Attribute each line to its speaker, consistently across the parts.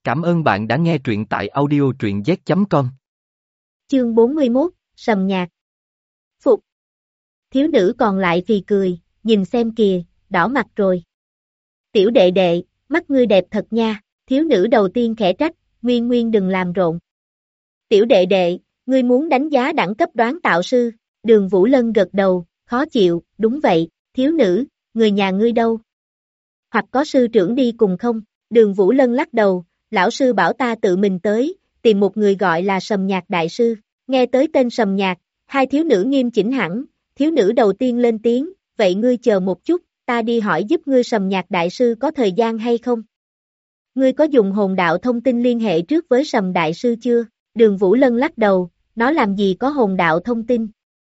Speaker 1: Cảm ơn bạn đã nghe truyện tại audio truyện z.com.
Speaker 2: Chương 41, Sầm Nhạc. Phục. Thiếu nữ còn lại phì cười, nhìn xem kìa, đỏ mặt rồi. Tiểu đệ đệ, mắt ngươi đẹp thật nha, thiếu nữ đầu tiên khẽ trách, Nguyên Nguyên đừng làm rộn. Tiểu đệ đệ, ngươi muốn đánh giá đẳng cấp đoán tạo sư, Đường Vũ Lân gật đầu, khó chịu, đúng vậy, thiếu nữ, người nhà ngươi đâu? Hoặc có sư trưởng đi cùng không? Đường Vũ Lân lắc đầu, lão sư bảo ta tự mình tới, tìm một người gọi là Sầm Nhạc đại sư. Nghe tới tên Sầm Nhạc, hai thiếu nữ nghiêm chỉnh hẳn, thiếu nữ đầu tiên lên tiếng, vậy ngươi chờ một chút, ta đi hỏi giúp ngươi Sầm Nhạc đại sư có thời gian hay không? Ngươi có dùng hồn đạo thông tin liên hệ trước với Sầm đại sư chưa? Đường Vũ Lân lắc đầu, nó làm gì có hồn đạo thông tin?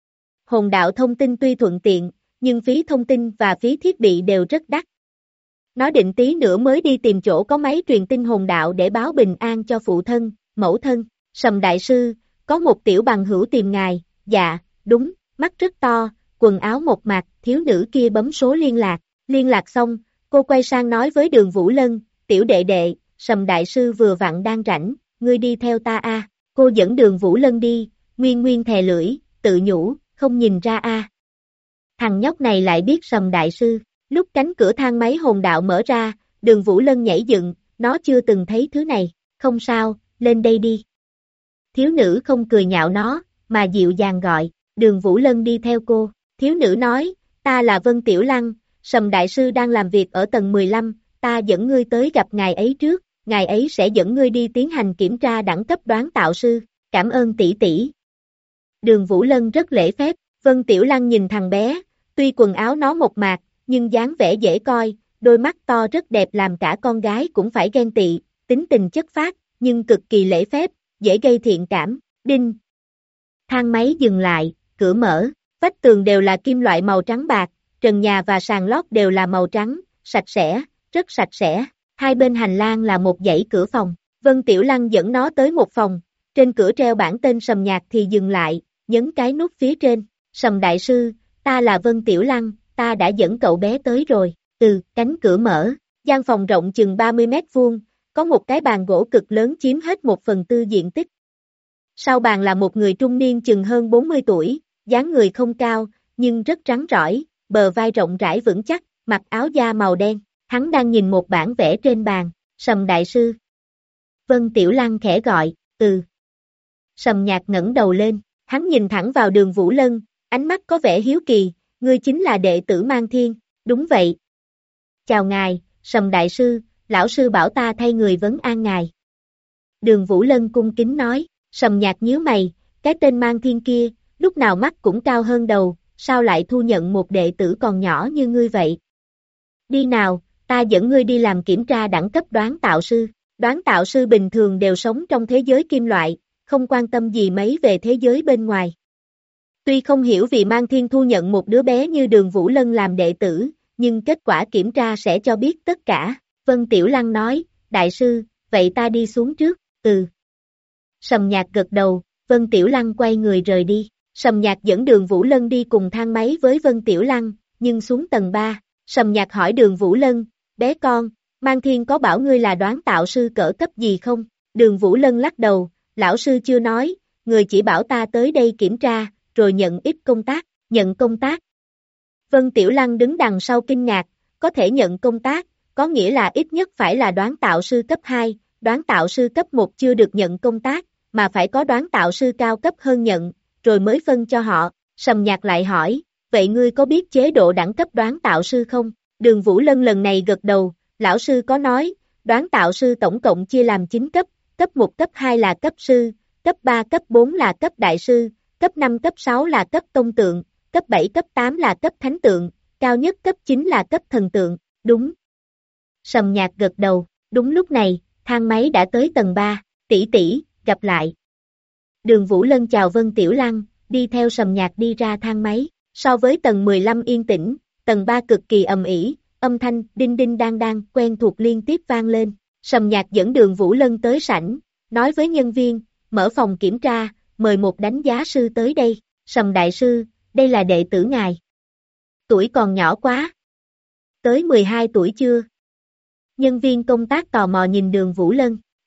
Speaker 2: Hồn đạo thông tin tuy thuận tiện, nhưng phí thông tin và phí thiết bị đều rất đắt. Nó định tí nữa mới đi tìm chỗ có máy truyền tin hồn đạo để báo bình an cho phụ thân, mẫu thân. Sầm đại sư, có một tiểu bằng hữu tìm ngài, dạ, đúng, mắt rất to, quần áo một mạc, thiếu nữ kia bấm số liên lạc xong, cô quay sang nói với Đường Vũ Lân, tiểu đệ đệ, Sầm đại sư vừa vặn đang rảnh, ngươi đi theo ta a. Cô dẫn Đường Vũ Lân đi, Nguyên Nguyên thè lưỡi, tự nhủ, không nhìn ra a. Thằng nhóc này lại biết Sầm đại sư. Lúc cánh cửa thang máy hồn đạo mở ra, Đường Vũ Lân nhảy dựng, nó chưa từng thấy thứ này, không sao, lên đây đi. Thiếu nữ không cười nhạo nó, mà dịu dàng gọi, Đường Vũ Lân đi theo cô, thiếu nữ nói, ta là Vân Tiểu Lăng, Sầm đại sư đang làm việc ở tầng 15, ta dẫn ngươi tới gặp ngài ấy trước, ngài ấy sẽ dẫn ngươi đi tiến hành kiểm tra đẳng cấp đoán tạo sư, cảm ơn tỷ tỷ. Đường Vũ Lân rất lễ phép, Vân Tiểu Lăng nhìn thằng bé, tuy quần áo nó mộc mạc, nhưng dáng vẻ dễ coi, đôi mắt to rất đẹp làm cả con gái cũng phải ghen tị, tính tình chất phác, nhưng cực kỳ lễ phép, dễ gây thiện cảm, đinh. Thang máy dừng lại, cửa mở, vách tường đều là kim loại màu trắng bạc, trần nhà và sàn lót đều là màu trắng, sạch sẽ, rất sạch sẽ, hai bên hành lang là một dãy cửa phòng, Vân Tiểu Lăng dẫn nó tới một phòng, trên cửa treo bảng tên Sầm Nhạc thì dừng lại, nhấn cái nút phía trên, Sầm đại sư, ta là Vân Tiểu Lăng. Ta đã dẫn cậu bé tới rồi, cánh cửa mở, gian phòng rộng chừng 30 mét vuông, có một cái bàn gỗ cực lớn chiếm hết 1/4 diện tích. Sau bàn là một người trung niên chừng hơn 40 tuổi, dáng người không cao, nhưng rất rắn rỏi, bờ vai rộng rãi vững chắc, mặc áo da màu đen, hắn đang nhìn một bản vẽ trên bàn, Sầm đại sư. Vân Tiểu Lăng khẽ gọi, Sầm Nhạc ngẩng đầu lên, hắn nhìn thẳng vào Đường Vũ Lân, ánh mắt có vẻ hiếu kỳ. Ngươi chính là đệ tử Mang Thiên, đúng vậy. Chào ngài, Sầm đại sư, lão sư bảo ta thay người vấn an ngài. Đường Vũ Lân cung kính nói, Sầm Nhạc nhíu mày, cái tên Mang Thiên kia, lúc nào mắt cũng cao hơn đầu, sao lại thu nhận một đệ tử còn nhỏ như ngươi vậy? Đi nào, ta dẫn ngươi đi làm kiểm tra đẳng cấp đoán tạo sư. Đoán tạo sư bình thường đều sống trong thế giới kim loại, không quan tâm gì mấy về thế giới bên ngoài. Tuy không hiểu vì Mang Thiên thu nhận một đứa bé như Đường Vũ Lân làm đệ tử, nhưng kết quả kiểm tra sẽ cho biết tất cả. Vân Tiểu Lăng nói, đại sư, vậy ta đi xuống trước, Sầm Nhạc gật đầu, Vân Tiểu Lăng quay người rời đi. Sầm Nhạc dẫn Đường Vũ Lân đi cùng thang máy với Vân Tiểu Lăng, nhưng xuống tầng 3, Sầm Nhạc hỏi Đường Vũ Lân, bé con, Mang Thiên có bảo ngươi là đoán tạo sư cỡ cấp gì không? Đường Vũ Lân lắc đầu, lão sư chưa nói, người chỉ bảo ta tới đây kiểm tra, rồi nhận ít nhận công tác. Vân Tiểu Lăng đứng đằng sau kinh ngạc, có thể nhận công tác, có nghĩa là ít nhất phải là đoán tạo sư cấp 2, đoán tạo sư cấp 1 chưa được nhận công tác, mà phải có đoán tạo sư cao cấp hơn nhận, rồi mới phân cho họ. Sầm Nhạc lại hỏi, vậy ngươi có biết chế độ đẳng cấp đoán tạo sư không? Đường Vũ Lân lần này gật đầu, lão sư có nói, đoán tạo sư tổng cộng chia làm 9 cấp, cấp 1 cấp 2 là cấp sư, cấp 3 cấp 4 là cấp đại sư, cấp 5 cấp 6 là cấp tông tượng, cấp 7 cấp 8 là cấp thánh tượng, cao nhất cấp 9 là cấp thần tượng, đúng. Sầm Nhạc gật đầu, đúng lúc này, thang máy đã tới tầng 3, tỷ tỷ, gặp lại. Đường Vũ Lân chào Vân Tiểu Lăng, đi theo Sầm Nhạc đi ra thang máy, so với tầng 15 yên tĩnh, tầng 3 cực kỳ ầm ĩ, âm thanh đinh đinh đang đang quen thuộc liên tiếp vang lên. Sầm Nhạc dẫn Đường Vũ Lân tới sảnh, nói với nhân viên, mở phòng kiểm tra, mời một đánh giá sư tới đây. Sầm đại sư, đây là đệ tử ngài. Tuổi còn nhỏ quá. Tới 12 tuổi chưa? Nhân viên công tác tò mò nhìn Đường Vũ Lân.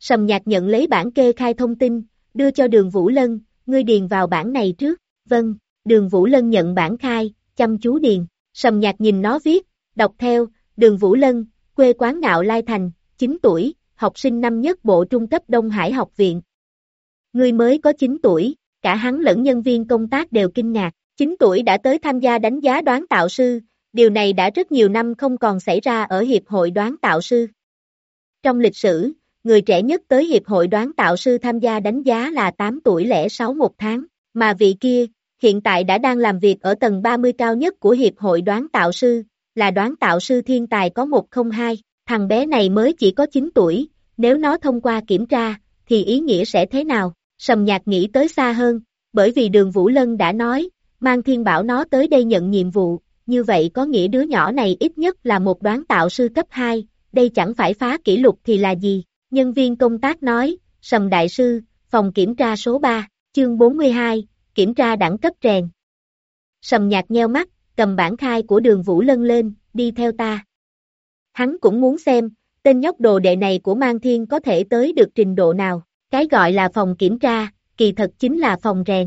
Speaker 2: Sầm Nhạc nhận lấy bản kê khai thông tin, đưa cho Đường Vũ Lân, ngươi điền vào bản này trước. Vâng, Đường Vũ Lân nhận bản khai, chăm chú điền. Sầm Nhạc nhìn nó viết, đọc theo, Đường Vũ Lân, quê quán Ngạo Lai Thành, 9 tuổi, học sinh năm nhất bộ trung cấp Đông Hải học viện. Ngươi mới có 9 tuổi, cả hắn lẫn nhân viên công tác đều kinh ngạc. 9 tuổi đã tới tham gia đánh giá đoán tạo sư, điều này đã rất nhiều năm không còn xảy ra ở Hiệp hội đoán tạo sư. Trong lịch sử, người trẻ nhất tới Hiệp hội đoán tạo sư tham gia đánh giá là 8 tuổi lẻ 6 một tháng, mà vị kia, hiện tại đã đang làm việc ở tầng 30 cao nhất của Hiệp hội đoán tạo sư, là đoán tạo sư thiên tài có 102, thằng bé này mới chỉ có 9 tuổi, nếu nó thông qua kiểm tra, thì ý nghĩa sẽ thế nào? Sầm Nhạc nghĩ tới xa hơn, bởi vì Đường Vũ Lân đã nói, Mang Thiên bảo nó tới đây nhận nhiệm vụ, như vậy có nghĩa đứa nhỏ này ít nhất là một đoán tạo sư cấp 2, đây chẳng phải phá kỷ lục thì là gì? Nhân viên công tác nói, Sầm Đại Sư, phòng kiểm tra số 3, chương 42, kiểm tra đẳng cấp rèn. Sầm Nhạc nheo mắt, cầm bản khai của Đường Vũ Lân lên, đi theo ta. Hắn cũng muốn xem, tên nhóc đồ đệ này của Mang Thiên có thể tới được trình độ nào. Cái gọi là phòng kiểm tra, kỳ thật chính là phòng rèn.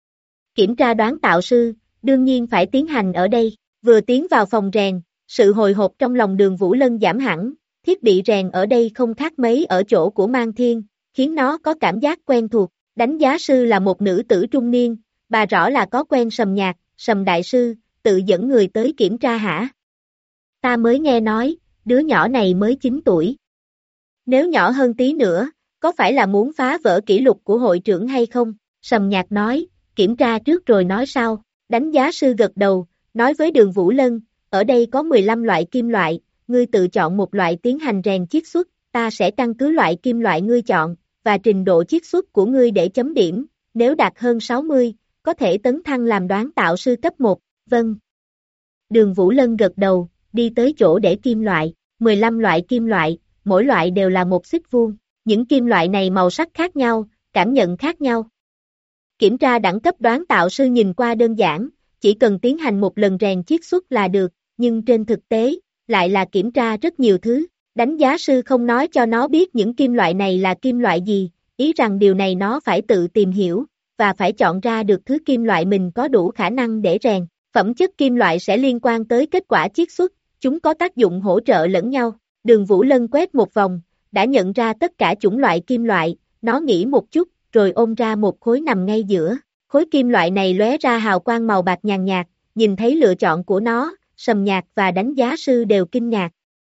Speaker 2: Kiểm tra đoán tạo sư, đương nhiên phải tiến hành ở đây. Vừa tiến vào phòng rèn, sự hồi hộp trong lòng Đường Vũ Lân giảm hẳn, thiết bị rèn ở đây không khác mấy ở chỗ của Mang Thiên, khiến nó có cảm giác quen thuộc. Đánh giá sư là một nữ tử trung niên, bà rõ là có quen Sầm Nhạc, Sầm Đại Sư, tự dẫn người tới kiểm tra hả? Ta mới nghe nói, đứa nhỏ này mới 9 tuổi. Nếu nhỏ hơn tí nữa, có phải là muốn phá vỡ kỷ lục của hội trưởng hay không? Sầm Nhạc nói, kiểm tra trước rồi nói sau. Đánh giá sư gật đầu, nói với Đường Vũ Lân, ở đây có 15 loại kim loại, ngươi tự chọn một loại tiến hành rèn chiết xuất, ta sẽ căn cứ loại kim loại ngươi chọn, và trình độ chiết xuất của ngươi để chấm điểm, nếu đạt hơn 60, có thể tấn thăng làm đoán tạo sư cấp 1, vâng. Đường Vũ Lân gật đầu, đi tới chỗ để kim loại, 15 loại kim loại, mỗi loại đều là một xích vuông. Những kim loại này màu sắc khác nhau, cảm nhận khác nhau. Kiểm tra đẳng cấp đoán tạo sư nhìn qua đơn giản, chỉ cần tiến hành một lần rèn chiết xuất là được, nhưng trên thực tế, lại là kiểm tra rất nhiều thứ. Đánh giá sư không nói cho nó biết những kim loại này là kim loại gì, ý rằng điều này nó phải tự tìm hiểu, và phải chọn ra được thứ kim loại mình có đủ khả năng để rèn. Phẩm chất kim loại sẽ liên quan tới kết quả chiết xuất, chúng có tác dụng hỗ trợ lẫn nhau. Đường Vũ Lân quét một vòng, đã nhận ra tất cả chủng loại kim loại, nó nghĩ một chút, rồi ôm ra một khối nằm ngay giữa. Khối kim loại này lóe ra hào quang màu bạc nhàn nhạt, nhìn thấy lựa chọn của nó, Sầm Nhạc và đánh giá sư đều kinh ngạc.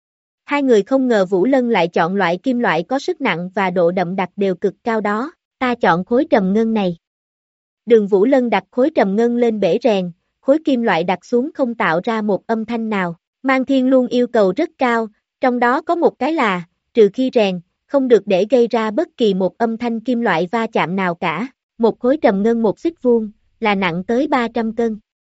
Speaker 2: Hai người không ngờ Vũ Lân lại chọn loại kim loại có sức nặng và độ đậm đặc đều cực cao đó, ta chọn khối trầm ngân này. Đường Vũ Lân đặt khối trầm ngân lên bể rèn, khối kim loại đặt xuống không tạo ra một âm thanh nào. Mang Thiên luôn yêu cầu rất cao, trong đó có một cái là, trừ khi rèn, không được để gây ra bất kỳ một âm thanh kim loại va chạm nào cả. Một khối trầm ngân một xích vuông, là nặng tới 300 cân.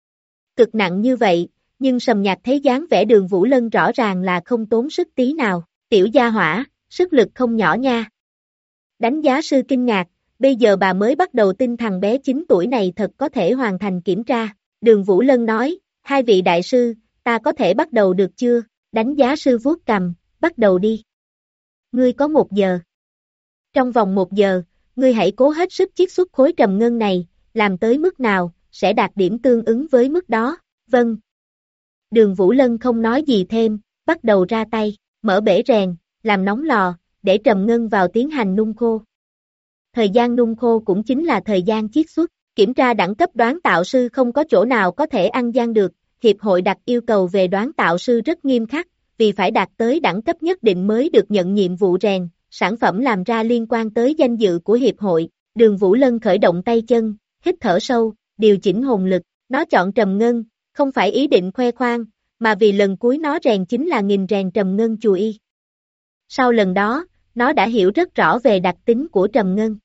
Speaker 2: Cực nặng như vậy, nhưng Sầm Nhạc thấy dáng vẻ Đường Vũ Lân rõ ràng là không tốn sức tí nào. Tiểu gia hỏa, sức lực không nhỏ nha. Đánh giá sư kinh ngạc, bây giờ bà mới bắt đầu tin thằng bé 9 tuổi này thật có thể hoàn thành kiểm tra. Đường Vũ Lân nói, hai vị đại sư, ta có thể bắt đầu được chưa? Đánh giá sư vuốt cằm, bắt đầu đi. Ngươi có 1 giờ. Trong vòng 1 giờ, ngươi hãy cố hết sức chiết xuất khối trầm ngân này, làm tới mức nào, sẽ đạt điểm tương ứng với mức đó. Vâng. Đường Vũ Lân không nói gì thêm, bắt đầu ra tay, mở bể rèn, làm nóng lò, để trầm ngân vào tiến hành nung khô. Thời gian nung khô cũng chính là thời gian chiết xuất. Kiểm tra đẳng cấp đoán tạo sư không có chỗ nào có thể ăn gian được, hiệp hội đặt yêu cầu về đoán tạo sư rất nghiêm khắc, vì phải đạt tới đẳng cấp nhất định mới được nhận nhiệm vụ rèn, sản phẩm làm ra liên quan tới danh dự của hiệp hội. Đường Vũ Lân khởi động tay chân, hít thở sâu, điều chỉnh hồn lực, nó chọn trầm ngân, không phải ý định khoe khoang, mà vì lần cuối nó rèn chính là nghìn rèn trầm ngân chùa y. Sau lần đó, nó đã hiểu rất rõ về đặc tính của trầm ngân.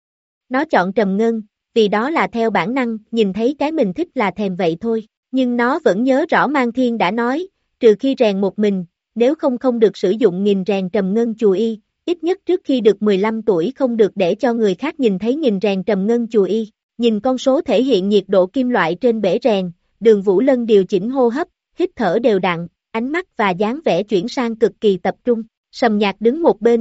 Speaker 2: Nó chọn trầm ngân, vì đó là theo bản năng, nhìn thấy cái mình thích là thèm vậy thôi, nhưng nó vẫn nhớ rõ Mang Thiên đã nói, trừ khi rèn một mình, nếu không được sử dụng nghìn rèn trầm ngân chùa y, ít nhất trước khi được 15 tuổi không được để cho người khác nhìn thấy nghìn rèn trầm ngân chùa y. Nhìn con số thể hiện nhiệt độ kim loại trên bể rèn, Đường Vũ Lân điều chỉnh hô hấp, hít thở đều đặn, ánh mắt và dáng vẻ chuyển sang cực kỳ tập trung. Sầm Nhạc đứng một bên,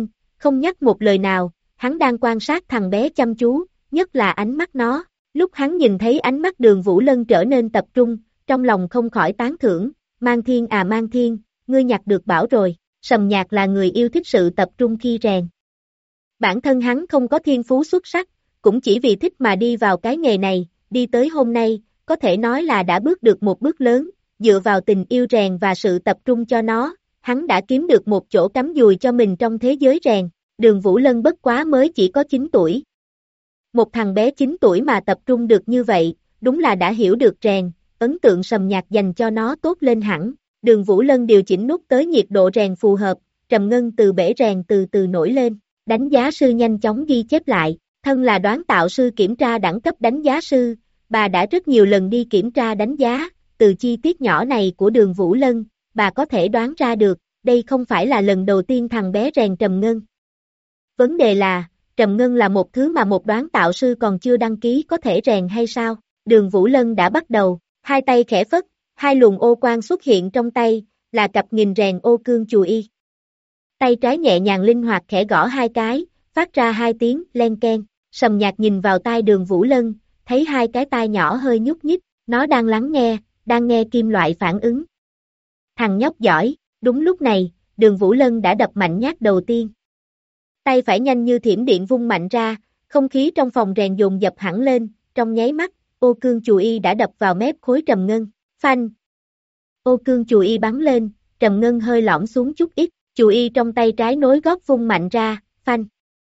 Speaker 2: không nhắc một lời nào, hắn đang quan sát thằng bé chăm chú, nhất là ánh mắt nó. Lúc hắn nhìn thấy ánh mắt Đường Vũ Lân trở nên tập trung, trong lòng không khỏi tán thưởng, Mang Thiên à Mang Thiên, ngươi nhặt được bảo rồi, Sầm Nhạc là người yêu thích sự tập trung khi rèn. Bản thân hắn không có thiên phú xuất sắc, cũng chỉ vì thích mà đi vào cái nghề này, đi tới hôm nay, có thể nói là đã bước được một bước lớn, dựa vào tình yêu rèn và sự tập trung cho nó, hắn đã kiếm được một chỗ cắm dùi cho mình trong thế giới rèn. Đường Vũ Lân bất quá mới chỉ có 9 tuổi. Một thằng bé 9 tuổi mà tập trung được như vậy, đúng là đã hiểu được rèn, ấn tượng Sầm Nhạc dành cho nó tốt lên hẳn. Đường Vũ Lân điều chỉnh nút tới nhiệt độ rèn phù hợp, Trầm Ngân từ bể rèn từ từ nổi lên, đánh giá sư nhanh chóng ghi chép lại, thân là đoán tạo sư kiểm tra đẳng cấp đánh giá sư, bà đã rất nhiều lần đi kiểm tra đánh giá, từ chi tiết nhỏ này của Đường Vũ Lân, bà có thể đoán ra được, đây không phải là lần đầu tiên thằng bé rèn Trầm Ngân. Vấn đề là, Trầm Ngân là một thứ mà một đoán tạo sư còn chưa đăng ký có thể rèn hay sao? Đường Vũ Lân đã bắt đầu, hai tay khẽ phất, hai luồng ô quang xuất hiện trong tay, là cặp nghìn rèn ô cương chùa y. Tay trái nhẹ nhàng linh hoạt khẽ gõ hai cái, phát ra hai tiếng len keng. Sầm Nhạc nhìn vào tai Đường Vũ Lân, thấy hai cái tai nhỏ hơi nhúc nhích, nó đang lắng nghe, đang nghe kim loại phản ứng. Thằng nhóc giỏi, đúng lúc này, Đường Vũ Lân đã đập mạnh nhát đầu tiên. Tay phải nhanh như thiểm điện vung mạnh ra, không khí trong phòng rèn dồn dập hẳn lên, trong nháy mắt, ô cương chùa y đã đập vào mép khối Trầm Ngân, phanh. Ô cương chùa y bắn lên, Trầm Ngân hơi lõm xuống chút ít, chùa y trong tay trái nối gót vung mạnh ra, phanh.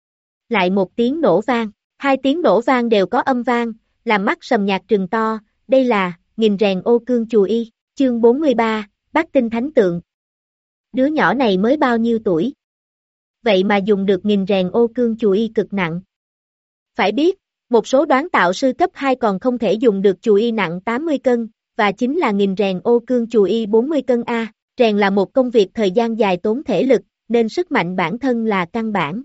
Speaker 2: Lại một tiếng nổ vang, hai tiếng nổ vang đều có âm vang, làm mắt Sầm Nhạc trừng to, đây là, nghìn rèn ô cương chùa y, chương 43, Bát Tinh Thánh Tượng. Đứa nhỏ này mới bao nhiêu tuổi? Vậy mà dùng được nghìn rèn ô cương chùa y cực nặng. Phải biết, một số đoán tạo sư cấp 2 còn không thể dùng được chùa y nặng 80 cân, và chính là nghìn rèn ô cương chùa y 40 cân A. Rèn là một công việc thời gian dài tốn thể lực, nên sức mạnh bản thân là căn bản.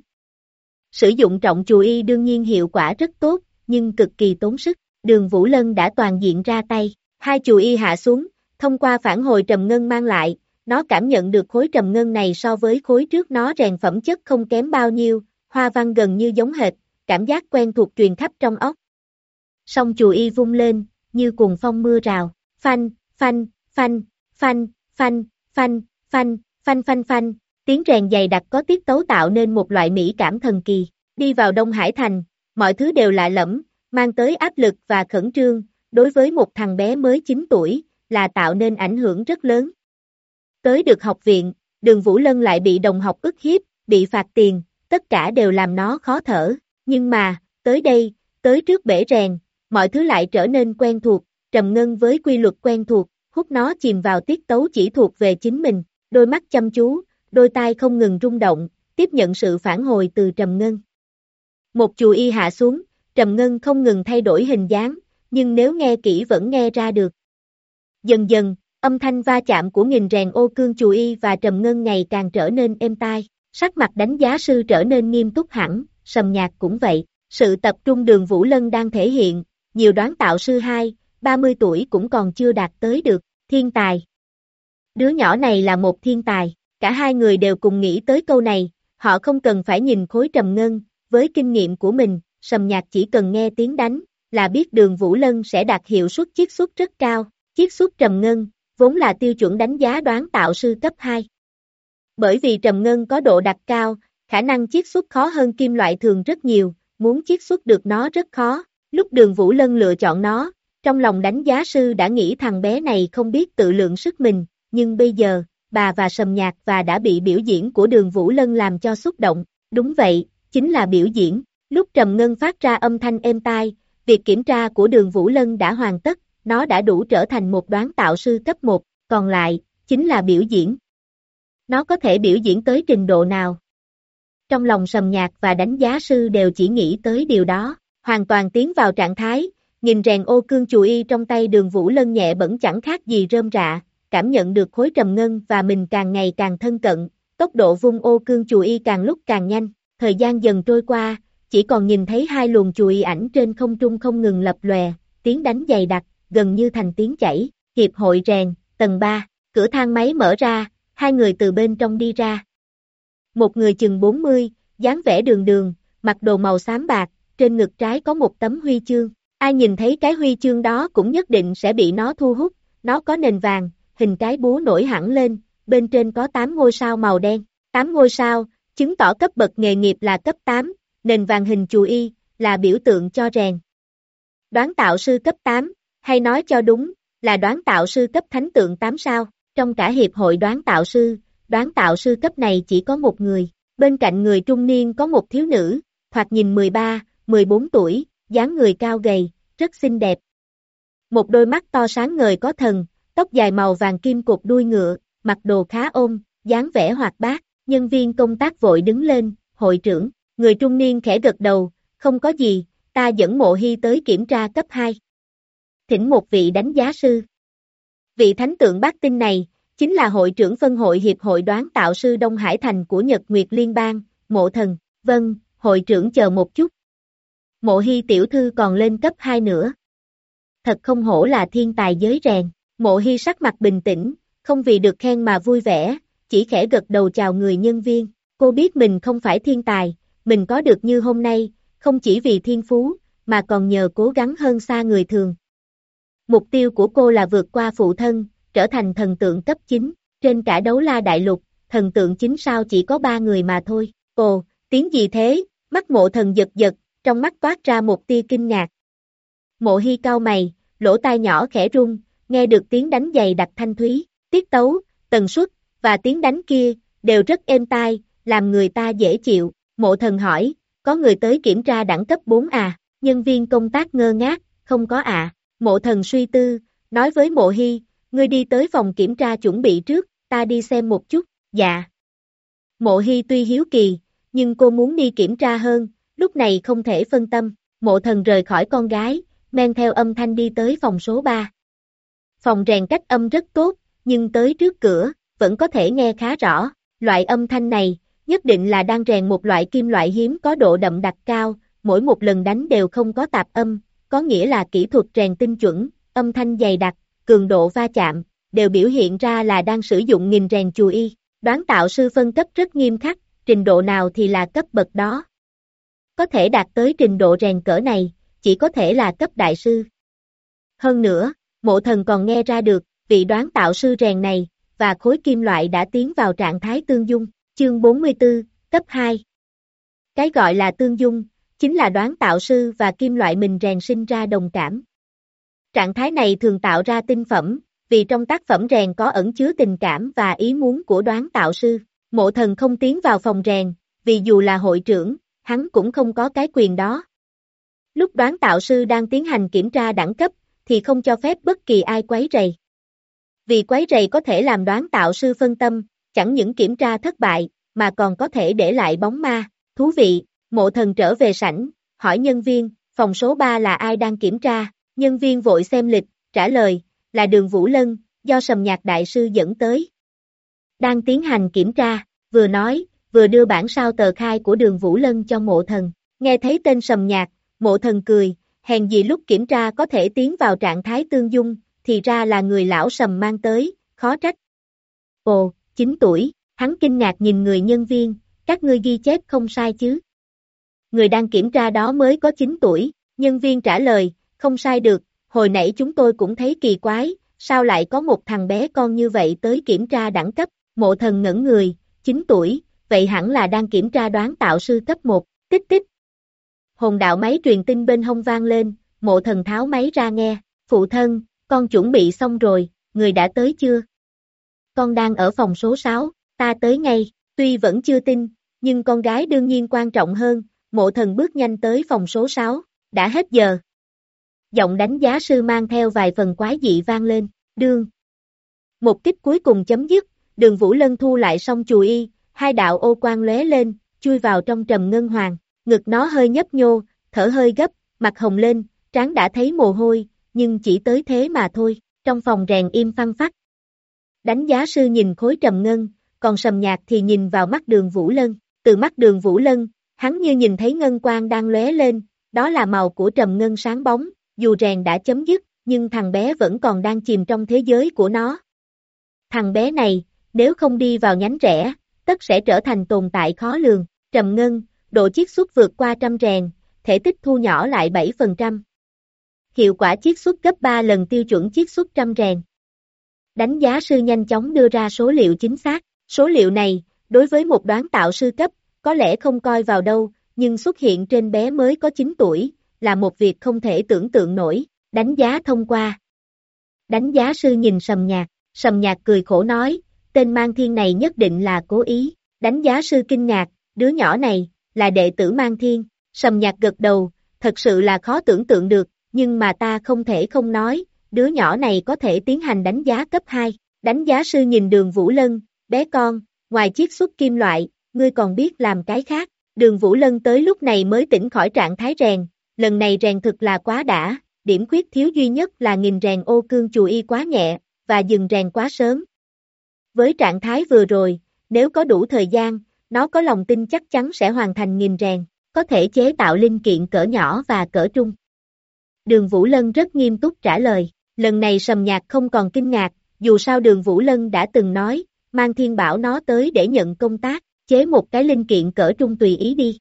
Speaker 2: Sử dụng trọng chùa y đương nhiên hiệu quả rất tốt, nhưng cực kỳ tốn sức. Đường Vũ Lân đã toàn diện ra tay, hai chùa y hạ xuống, thông qua phản hồi Trầm Ngân mang lại, nó cảm nhận được khối Trầm Ngân này so với khối trước nó rèn phẩm chất không kém bao nhiêu, hoa văn gần như giống hệt, cảm giác quen thuộc truyền khắp trong óc. Song chùa y vung lên, như cuồng phong mưa rào, phanh, phanh, phanh, phanh, phanh, phanh, phanh, phanh phanh phanh, tiếng rèn dày đặc có tiết tấu tạo nên một loại mỹ cảm thần kỳ. Đi vào Đông Hải Thành, mọi thứ đều lạ lẫm, mang tới áp lực và khẩn trương, đối với một thằng bé mới 9 tuổi, là tạo nên ảnh hưởng rất lớn. Tới được học viện, Đường Vũ Lân lại bị đồng học ức hiếp, bị phạt tiền, tất cả đều làm nó khó thở, nhưng mà, tới đây, tới trước bể rèn, mọi thứ lại trở nên quen thuộc, Trầm Ngân với quy luật quen thuộc, hút nó chìm vào tiết tấu chỉ thuộc về chính mình, đôi mắt chăm chú, đôi tai không ngừng rung động, tiếp nhận sự phản hồi từ Trầm Ngân. Một chùa y hạ xuống, Trầm Ngân không ngừng thay đổi hình dáng, nhưng nếu nghe kỹ vẫn nghe ra được. Dần dần, âm thanh va chạm của nghìn rèn ô cương chùa y và Trầm Ngân ngày càng trở nên êm tai, sắc mặt đánh giá sư trở nên nghiêm túc hẳn, Sầm Nhạc cũng vậy, sự tập trung Đường Vũ Lân đang thể hiện, nhiều đoán tạo sư 30 tuổi cũng còn chưa đạt tới được, thiên tài. Đứa nhỏ này là một thiên tài, cả hai người đều cùng nghĩ tới câu này, họ không cần phải nhìn khối Trầm Ngân, với kinh nghiệm của mình, Sầm Nhạc chỉ cần nghe tiếng đánh, là biết Đường Vũ Lân sẽ đạt hiệu suất chiết xuất rất cao, chiết xuất Trầm Ngân, vốn là tiêu chuẩn đánh giá đoán tạo sư cấp 2. Bởi vì Trầm Ngân có độ đặc cao, khả năng chiết xuất khó hơn kim loại thường rất nhiều, muốn chiết xuất được nó rất khó, lúc Đường Vũ Lân lựa chọn nó, trong lòng đánh giá sư đã nghĩ thằng bé này không biết tự lượng sức mình, nhưng bây giờ, bà và Sầm Nhạc và đã bị biểu diễn của Đường Vũ Lân làm cho xúc động, đúng vậy, chính là biểu diễn, lúc Trầm Ngân phát ra âm thanh êm tai, việc kiểm tra của Đường Vũ Lân đã hoàn tất, nó đã đủ trở thành một đoán tạo sư cấp 1, còn lại, chính là biểu diễn. Nó có thể biểu diễn tới trình độ nào? Trong lòng Sầm Nhạc và đánh giá sư đều chỉ nghĩ tới điều đó, hoàn toàn tiến vào trạng thái, nghìn rèn ô cương chùa y trong tay Đường Vũ Lân nhẹ bẩn chẳng khác gì rơm rạ, cảm nhận được khối Trầm Ngân và mình càng ngày càng thân cận, tốc độ vung ô cương chùa y càng lúc càng nhanh, thời gian dần trôi qua, chỉ còn nhìn thấy hai luồng chùa y ảnh trên không trung không ngừng lập lòe, tiếng đánh dày đặc, gần như thành tiếng chảy, hiệp hội rèn, tầng 3, cửa thang máy mở ra, hai người từ bên trong đi ra. Một người chừng 40, dáng vẻ đường đường, mặc đồ màu xám bạc, trên ngực trái có một tấm huy chương. Ai nhìn thấy cái huy chương đó cũng nhất định sẽ bị nó thu hút, nó có nền vàng, hình cái búa nổi hẳn lên, bên trên có 8 ngôi sao màu đen. 8 ngôi sao, chứng tỏ cấp bậc nghề nghiệp là cấp 8, nền vàng hình chù y, là biểu tượng cho rèn. Đoán tạo sư cấp 8, hay nói cho đúng, là đoán tạo sư cấp thánh tượng 8 sao. Trong cả hiệp hội đoán tạo sư cấp này chỉ có một người. Bên cạnh người trung niên có một thiếu nữ, thoạt nhìn 13, 14 tuổi, dáng người cao gầy, rất xinh đẹp. Một đôi mắt to sáng ngời có thần, tóc dài màu vàng kim cột đuôi ngựa, mặc đồ khá ôm, dáng vẻ hoạt bát. Nhân viên công tác vội đứng lên, hội trưởng, người trung niên khẽ gật đầu, không có gì, ta dẫn Mộ Hy tới kiểm tra cấp 2. Thỉnh một vị đánh giá sư. Vị thánh tượng bát tinh này, chính là hội trưởng phân hội hiệp hội đoán tạo sư Đông Hải Thành của Nhật Nguyệt Liên bang, Mộ Thần. Vâng, hội trưởng chờ một chút. Mộ Hy tiểu thư còn lên cấp 2 nữa. Thật không hổ là thiên tài giới rèn. Mộ Hy sắc mặt bình tĩnh, không vì được khen mà vui vẻ, chỉ khẽ gật đầu chào người nhân viên. Cô biết mình không phải thiên tài, mình có được như hôm nay, không chỉ vì thiên phú, mà còn nhờ cố gắng hơn xa người thường. Mục tiêu của cô là vượt qua phụ thân, trở thành thần tượng cấp 9. Trên cả Đấu La Đại Lục, thần tượng 9 sao chỉ có 3 người mà thôi. Ồ, tiếng gì thế? Mắt Mộ Thần giật giật, trong mắt toát ra một tia kinh ngạc. Mộ Hy cau mày, lỗ tai nhỏ khẽ rung, nghe được tiếng đánh dày đặc thanh thúy, tiết tấu, tần suất, và tiếng đánh kia, đều rất êm tai, làm người ta dễ chịu. Mộ Thần hỏi, có người tới kiểm tra đẳng cấp 4 à? Nhân viên công tác ngơ ngác, không có ạ. Mộ Thần suy tư, nói với Mộ Hy, ngươi đi tới phòng kiểm tra chuẩn bị trước, ta đi xem một chút. Dạ. Mộ Hy tuy hiếu kỳ, nhưng cô muốn đi kiểm tra hơn, lúc này không thể phân tâm. Mộ Thần rời khỏi con gái, men theo âm thanh đi tới phòng số 3. Phòng rèn cách âm rất tốt, nhưng tới trước cửa, vẫn có thể nghe khá rõ. Loại âm thanh này, nhất định là đang rèn một loại kim loại hiếm có độ đậm đặc cao, mỗi một lần đánh đều không có tạp âm, có nghĩa là kỹ thuật rèn tinh chuẩn, âm thanh dày đặc, cường độ va chạm, đều biểu hiện ra là đang sử dụng nghìn rèn chù y. Đoán tạo sư phân cấp rất nghiêm khắc, trình độ nào thì là cấp bậc đó. Có thể đạt tới trình độ rèn cỡ này, chỉ có thể là cấp đại sư. Hơn nữa, Mộ Thần còn nghe ra được, vị đoán tạo sư rèn này, và khối kim loại đã tiến vào trạng thái tương dung. Chương 44, cấp 2. Cái gọi là tương dung, chính là đoán tạo sư và kim loại mình rèn sinh ra đồng cảm. Trạng thái này thường tạo ra tinh phẩm, vì trong tác phẩm rèn có ẩn chứa tình cảm và ý muốn của đoán tạo sư. Mộ Thần không tiến vào phòng rèn, vì dù là hội trưởng, hắn cũng không có cái quyền đó. Lúc đoán tạo sư đang tiến hành kiểm tra đẳng cấp, thì không cho phép bất kỳ ai quấy rầy. Vì quấy rầy có thể làm đoán tạo sư phân tâm, chẳng những kiểm tra thất bại, mà còn có thể để lại bóng ma. Thú vị, Mộ Thần trở về sảnh, hỏi nhân viên, phòng số 3 là ai đang kiểm tra? Nhân viên vội xem lịch, trả lời, là Đường Vũ Lân, do Sầm Nhạc đại sư dẫn tới. Đang tiến hành kiểm tra, vừa nói, vừa đưa bản sao tờ khai của Đường Vũ Lân cho Mộ Thần. Nghe thấy tên Sầm Nhạc, Mộ Thần cười, hèn gì lúc kiểm tra có thể tiến vào trạng thái tương dung, thì ra là người lão Sầm mang tới, khó trách. Ồ, 9 tuổi, hắn kinh ngạc nhìn người nhân viên, các ngươi ghi chép không sai chứ? Người đang kiểm tra đó mới có 9 tuổi, nhân viên trả lời, không sai được, hồi nãy chúng tôi cũng thấy kỳ quái, sao lại có một thằng bé con như vậy tới kiểm tra đẳng cấp? Mộ Thần ngẩn người, 9 tuổi, vậy hẳn là đang kiểm tra đoán tạo sư cấp 1, tích tích. Hồn đạo máy truyền tin bên hông vang lên, Mộ Thần tháo máy ra nghe, phụ thân, con chuẩn bị xong rồi, người đã tới chưa? Con đang ở phòng số 6, ta tới ngay, tuy vẫn chưa tin, nhưng con gái đương nhiên quan trọng hơn, Mộ Thần bước nhanh tới phòng số 6, đã hết giờ. Giọng đánh giá sư mang theo vài phần quái dị vang lên, đương. Một kích cuối cùng chấm dứt, Đường Vũ Lân thu lại xong chù y, hai đạo ô quang lóe lên, chui vào trong trầm ngân hoàng, ngực nó hơi nhấp nhô, thở hơi gấp, mặt hồng lên, trán đã thấy mồ hôi, nhưng chỉ tới thế mà thôi, trong phòng rèn im phăng phắc. Đánh giá sư nhìn khối trầm ngân, còn Sầm Nhạc thì nhìn vào mắt Đường Vũ Lân, từ mắt Đường Vũ Lân, hắn như nhìn thấy ngân quang đang lóe lên, đó là màu của trầm ngân sáng bóng, dù rèn đã chấm dứt, nhưng thằng bé vẫn còn đang chìm trong thế giới của nó. Thằng bé này, nếu không đi vào nhánh rẽ, tất sẽ trở thành tồn tại khó lường. Trầm ngân, độ chiết xuất vượt qua 100 rèn, thể tích thu nhỏ lại 7%. Hiệu quả chiết xuất gấp 3 lần tiêu chuẩn chiết xuất 100 rèn. Đánh giá sư nhanh chóng đưa ra số liệu chính xác. Số liệu này, đối với một đoán tạo sư cấp, có lẽ không coi vào đâu, nhưng xuất hiện trên bé mới có 9 tuổi, là một việc không thể tưởng tượng nổi. Đánh giá thông qua. Đánh giá sư nhìn Sầm Nhạc cười khổ nói, tên Mang Thiên này nhất định là cố ý. Đánh giá sư kinh ngạc, đứa nhỏ này, là đệ tử Mang Thiên. Sầm Nhạc gật đầu, thật sự là khó tưởng tượng được, nhưng mà ta không thể không nói, đứa nhỏ này có thể tiến hành đánh giá cấp 2. Đánh giá sư nhìn Đường Vũ Lân, bé con, ngoài chiết xuất kim loại, ngươi còn biết làm cái khác. Đường Vũ Lân tới lúc này mới tỉnh khỏi trạng thái rèn, lần này rèn thực là quá đã, điểm khuyết thiếu duy nhất là nghìn rèn ô cương chù y quá nhẹ, và dừng rèn quá sớm. Với trạng thái vừa rồi, nếu có đủ thời gian, nó có lòng tin chắc chắn sẽ hoàn thành nghìn rèn, có thể chế tạo linh kiện cỡ nhỏ và cỡ trung. Đường Vũ Lân rất nghiêm túc trả lời, lần này Sầm Nhạc không còn kinh ngạc, dù sao Đường Vũ Lân đã từng nói, Mang Thiên bảo nó tới để nhận công tác, chế một cái linh kiện cỡ trung tùy ý đi.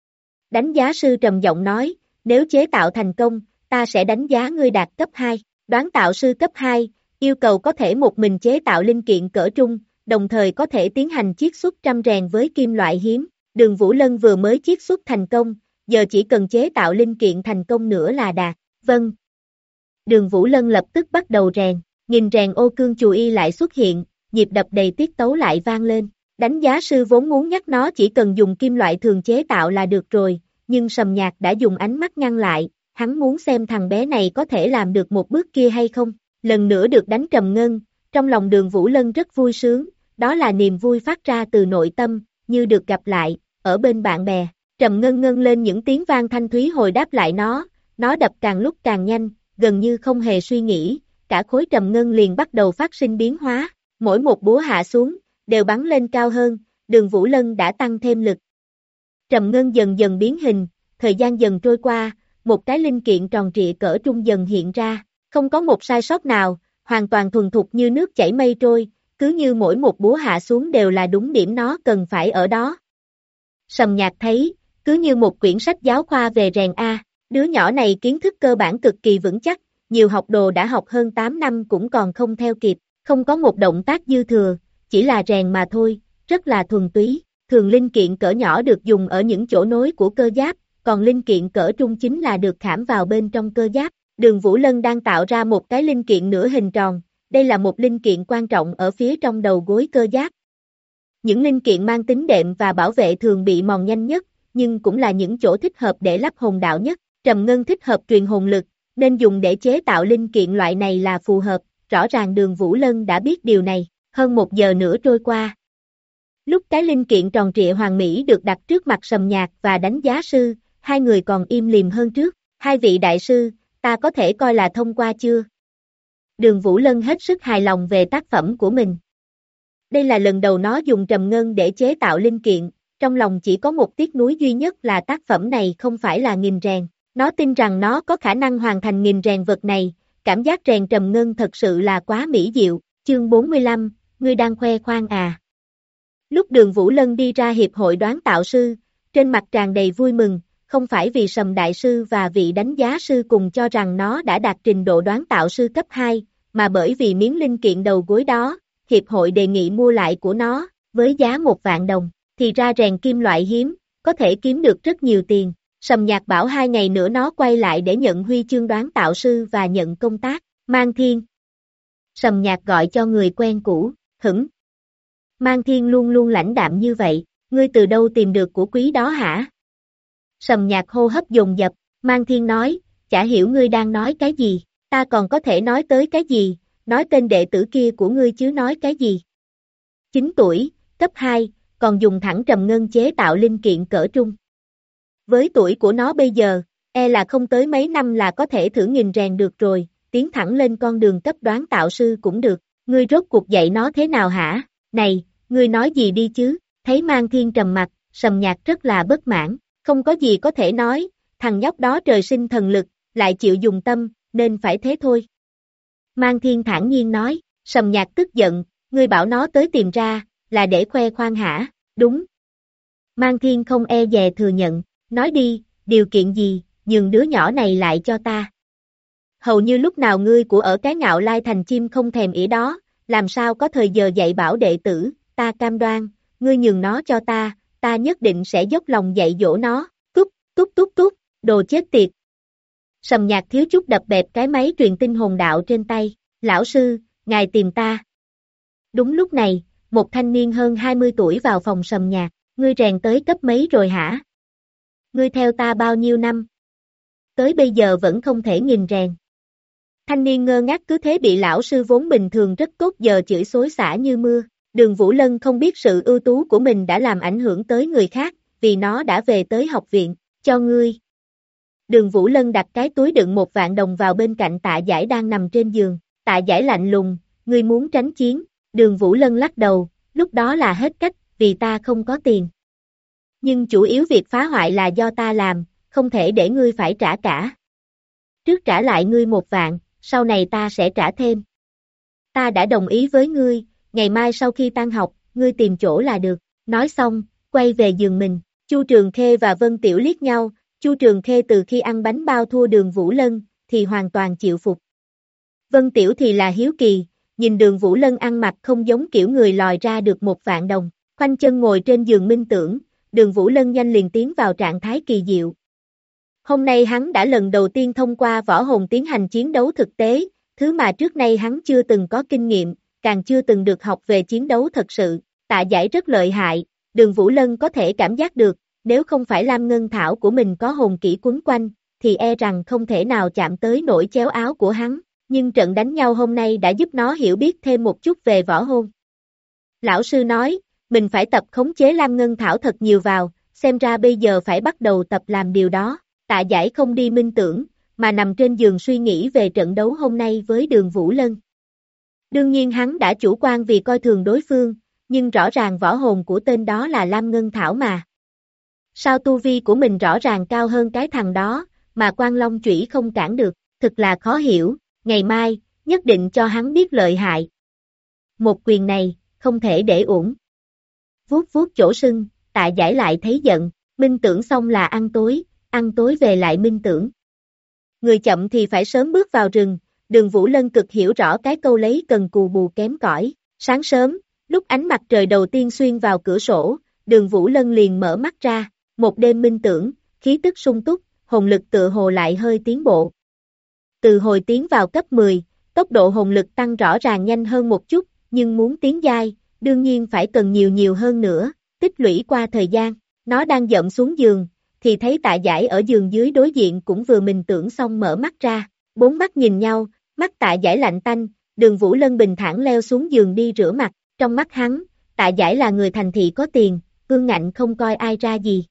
Speaker 2: Đánh giá sư trầm giọng nói, nếu chế tạo thành công, ta sẽ đánh giá ngươi đạt cấp 2, đoán tạo sư cấp 2, yêu cầu có thể một mình chế tạo linh kiện cỡ trung, đồng thời có thể tiến hành chiết xuất 100 rèn với kim loại hiếm. Đường Vũ Lân vừa mới chiết xuất thành công, giờ chỉ cần chế tạo linh kiện thành công nữa là đạt. Vâng. Đường Vũ Lân lập tức bắt đầu rèn, nghìn rèn ô cương chù y lại xuất hiện, nhịp đập đầy tiết tấu lại vang lên. Đánh giá sư vốn muốn nhắc nó chỉ cần dùng kim loại thường chế tạo là được rồi, nhưng Sầm Nhạc đã dùng ánh mắt ngăn lại, hắn muốn xem thằng bé này có thể làm được một bước kia hay không. Lần nữa được đánh trầm ngân, trong lòng Đường Vũ Lân rất vui sướng, đó là niềm vui phát ra từ nội tâm, như được gặp lại, ở bên bạn bè. Trầm ngân ngân lên những tiếng vang thanh thúy hồi đáp lại nó đập càng lúc càng nhanh, gần như không hề suy nghĩ, cả khối trầm ngân liền bắt đầu phát sinh biến hóa, mỗi một búa hạ xuống, đều bắn lên cao hơn, Đường Vũ Lân đã tăng thêm lực. Trầm ngân dần dần biến hình, thời gian dần trôi qua, một cái linh kiện tròn trịa cỡ trung dần hiện ra, không có một sai sót nào, hoàn toàn thuần thục như nước chảy mây trôi, cứ như mỗi một búa hạ xuống đều là đúng điểm nó cần phải ở đó. Sầm Nhạc thấy, cứ như một quyển sách giáo khoa về rèn A, đứa nhỏ này kiến thức cơ bản cực kỳ vững chắc, nhiều học đồ đã học hơn 8 năm cũng còn không theo kịp, không có một động tác dư thừa, chỉ là rèn mà thôi, rất là thuần túy. Thường linh kiện cỡ nhỏ được dùng ở những chỗ nối của cơ giáp, còn linh kiện cỡ trung chính là được khảm vào bên trong cơ giáp. Đường Vũ Lân đang tạo ra một cái linh kiện nửa hình tròn, đây là một linh kiện quan trọng ở phía trong đầu gối cơ giáp. Những linh kiện mang tính đệm và bảo vệ thường bị mòn nhanh nhất, nhưng cũng là những chỗ thích hợp để lắp hồn đạo nhất. Trầm ngân thích hợp truyền hồn lực, nên dùng để chế tạo linh kiện loại này là phù hợp, rõ ràng Đường Vũ Lân đã biết điều này. Hơn 1 giờ nữa trôi qua. Lúc cái linh kiện tròn trịa hoàn mỹ được đặt trước mặt Sầm Nhạc và đánh giá sư, hai người còn im lìm hơn trước. Hai vị đại sư, ta có thể coi là thông qua chưa? Đường Vũ Lân hết sức hài lòng về tác phẩm của mình. Đây là lần đầu nó dùng trầm ngân để chế tạo linh kiện, trong lòng chỉ có một tiếc nuối duy nhất là tác phẩm này không phải là nghìn rèn. Nó tin rằng nó có khả năng hoàn thành nghìn rèn vật này, cảm giác rèn trầm ngân thật sự là quá mỹ diệu. Chương 45, ngươi đang khoe khoang à? Lúc Đường Vũ Lân đi ra hiệp hội đoán tạo sư, trên mặt tràn đầy vui mừng, không phải vì Sầm đại sư và vị đánh giá sư cùng cho rằng nó đã đạt trình độ đoán tạo sư cấp 2, mà bởi vì miếng linh kiện đầu gối đó, hiệp hội đề nghị mua lại của nó, với giá 1 vạn đồng, thì ra rèn kim loại hiếm, có thể kiếm được rất nhiều tiền. Sầm Nhạc bảo 2 ngày nữa nó quay lại để nhận huy chương đoán tạo sư và nhận công tác. Mang Thiên. Sầm Nhạc gọi cho người quen cũ, hửng. Mang Thiên luôn luôn lãnh đạm như vậy, ngươi từ đâu tìm được của quý đó hả? Sầm Nhạc hô hấp dồn dập, Mang Thiên nói, chả hiểu ngươi đang nói cái gì, ta còn có thể nói tới cái gì, nói tên đệ tử kia của ngươi chứ nói cái gì. 9 tuổi, cấp 2, còn dùng thẳng trầm ngân chế tạo linh kiện cỡ trung. Với tuổi của nó bây giờ, là không tới mấy năm là có thể thử nghìn rèn được rồi, tiến thẳng lên con đường cấp đoán tạo sư cũng được, ngươi rốt cuộc dạy nó thế nào hả? Này, ngươi nói gì đi chứ? Thấy Mang Thiên trầm mặt, Sầm Nhạc rất là bất mãn, không có gì có thể nói, thằng nhóc đó trời sinh thần lực, lại chịu dùng tâm, nên phải thế thôi. Mang Thiên thản nhiên nói, Sầm Nhạc tức giận, ngươi bảo nó tới tìm ra, là để khoe khoang hả? Đúng. Mang Thiên không e dè thừa nhận, nói đi, điều kiện gì, nhường đứa nhỏ này lại cho ta. Hầu như lúc nào ngươi của ở cái Ngạo Lai Thành chim không thèm ỉa đó, làm sao có thời giờ dạy bảo đệ tử, ta cam đoan, ngươi nhường nó cho ta nhất định sẽ dốc lòng dạy dỗ nó, cút, đồ chết tiệt. Sầm Nhạc thiếu chút đập bẹp cái máy truyền tinh hồn đạo trên tay, lão sư, ngài tìm ta. Đúng lúc này, một thanh niên hơn 20 tuổi vào phòng Sầm Nhạc, ngươi rèn tới cấp mấy rồi hả? Ngươi theo ta bao nhiêu năm? Tới bây giờ vẫn không thể nghìn rèn. Thanh niên ngơ ngác cứ thế bị lão sư vốn bình thường rất tốt giờ chửi xối xả như mưa. Đường Vũ Lân không biết sự ưu tú của mình đã làm ảnh hưởng tới người khác, vì nó đã về tới học viện, cho ngươi. Đường Vũ Lân đặt cái túi đựng 1.000.000 vào bên cạnh Tạ Giải đang nằm trên giường, Tạ Giải lạnh lùng, ngươi muốn tránh chiến, Đường Vũ Lân lắc đầu, lúc đó là hết cách, vì ta không có tiền. Nhưng chủ yếu việc phá hoại là do ta làm, không thể để ngươi phải trả cả. Trước trả lại ngươi 1.000.000, sau này ta sẽ trả thêm. Ta đã đồng ý với ngươi, ngày mai sau khi tan học, ngươi tìm chỗ là được. Nói xong, quay về giường mình. Chu Trường Khê và Vân Tiểu liếc nhau, Chu Trường Khê từ khi ăn bánh bao thua Đường Vũ Lân, thì hoàn toàn chịu phục. Vân Tiểu thì là hiếu kỳ, nhìn Đường Vũ Lân ăn mặc không giống kiểu người lòi ra được 1.000.000, khoanh chân ngồi trên giường minh tưởng, Đường Vũ Lân nhanh liền tiến vào trạng thái kỳ diệu. Hôm nay hắn đã lần đầu tiên thông qua võ hồn tiến hành chiến đấu thực tế, thứ mà trước nay hắn chưa từng có kinh nghiệm, càng chưa từng được học về chiến đấu thật sự. Tạ Giải rất lợi hại, Đường Vũ Lân có thể cảm giác được, nếu không phải Lam Ngân Thảo của mình có hồn kỹ quấn quanh, thì e rằng không thể nào chạm tới nổi chéo áo của hắn, nhưng trận đánh nhau hôm nay đã giúp nó hiểu biết thêm một chút về võ hồn. Lão sư nói, mình phải tập khống chế Lam Ngân Thảo thật nhiều vào, xem ra bây giờ phải bắt đầu tập làm điều đó. Tạ Giải không đi minh tưởng, mà nằm trên giường suy nghĩ về trận đấu hôm nay với Đường Vũ Lân. Đương nhiên hắn đã chủ quan vì coi thường đối phương, nhưng rõ ràng võ hồn của tên đó là Lam Ngân Thảo mà. Sao tu vi của mình rõ ràng cao hơn cái thằng đó, mà Quan Long Chủy không cản được, thực là khó hiểu, ngày mai, nhất định cho hắn biết lợi hại. Một quyền này, không thể để uổng. Vuốt vuốt chỗ sưng, Tạ Giải lại thấy giận, minh tưởng xong là ăn tối về lại minh tưởng. Người chậm thì phải sớm bước vào rừng, Đường Vũ Lân cực hiểu rõ cái câu lấy cần cù bù kém cỏi. Sáng sớm, lúc ánh mặt trời đầu tiên xuyên vào cửa sổ, Đường Vũ Lân liền mở mắt ra, một đêm minh tưởng, khí tức sung túc, hồn lực tựa hồ lại hơi tiến bộ. Từ hồi tiến vào cấp 10, tốc độ hồn lực tăng rõ ràng nhanh hơn một chút, nhưng muốn tiến giai, đương nhiên phải cần nhiều hơn nữa, tích lũy qua thời gian. Nó đang dậm xuống giường, thì thấy Tạ Giải ở giường dưới đối diện cũng vừa minh tưởng xong mở mắt ra, bốn mắt nhìn nhau, mắt Tạ Giải lạnh tanh, Đường Vũ Lân bình thản leo xuống giường đi rửa mặt, trong mắt hắn, Tạ Giải là người thành thị có tiền, ương ngạnh không coi ai ra gì.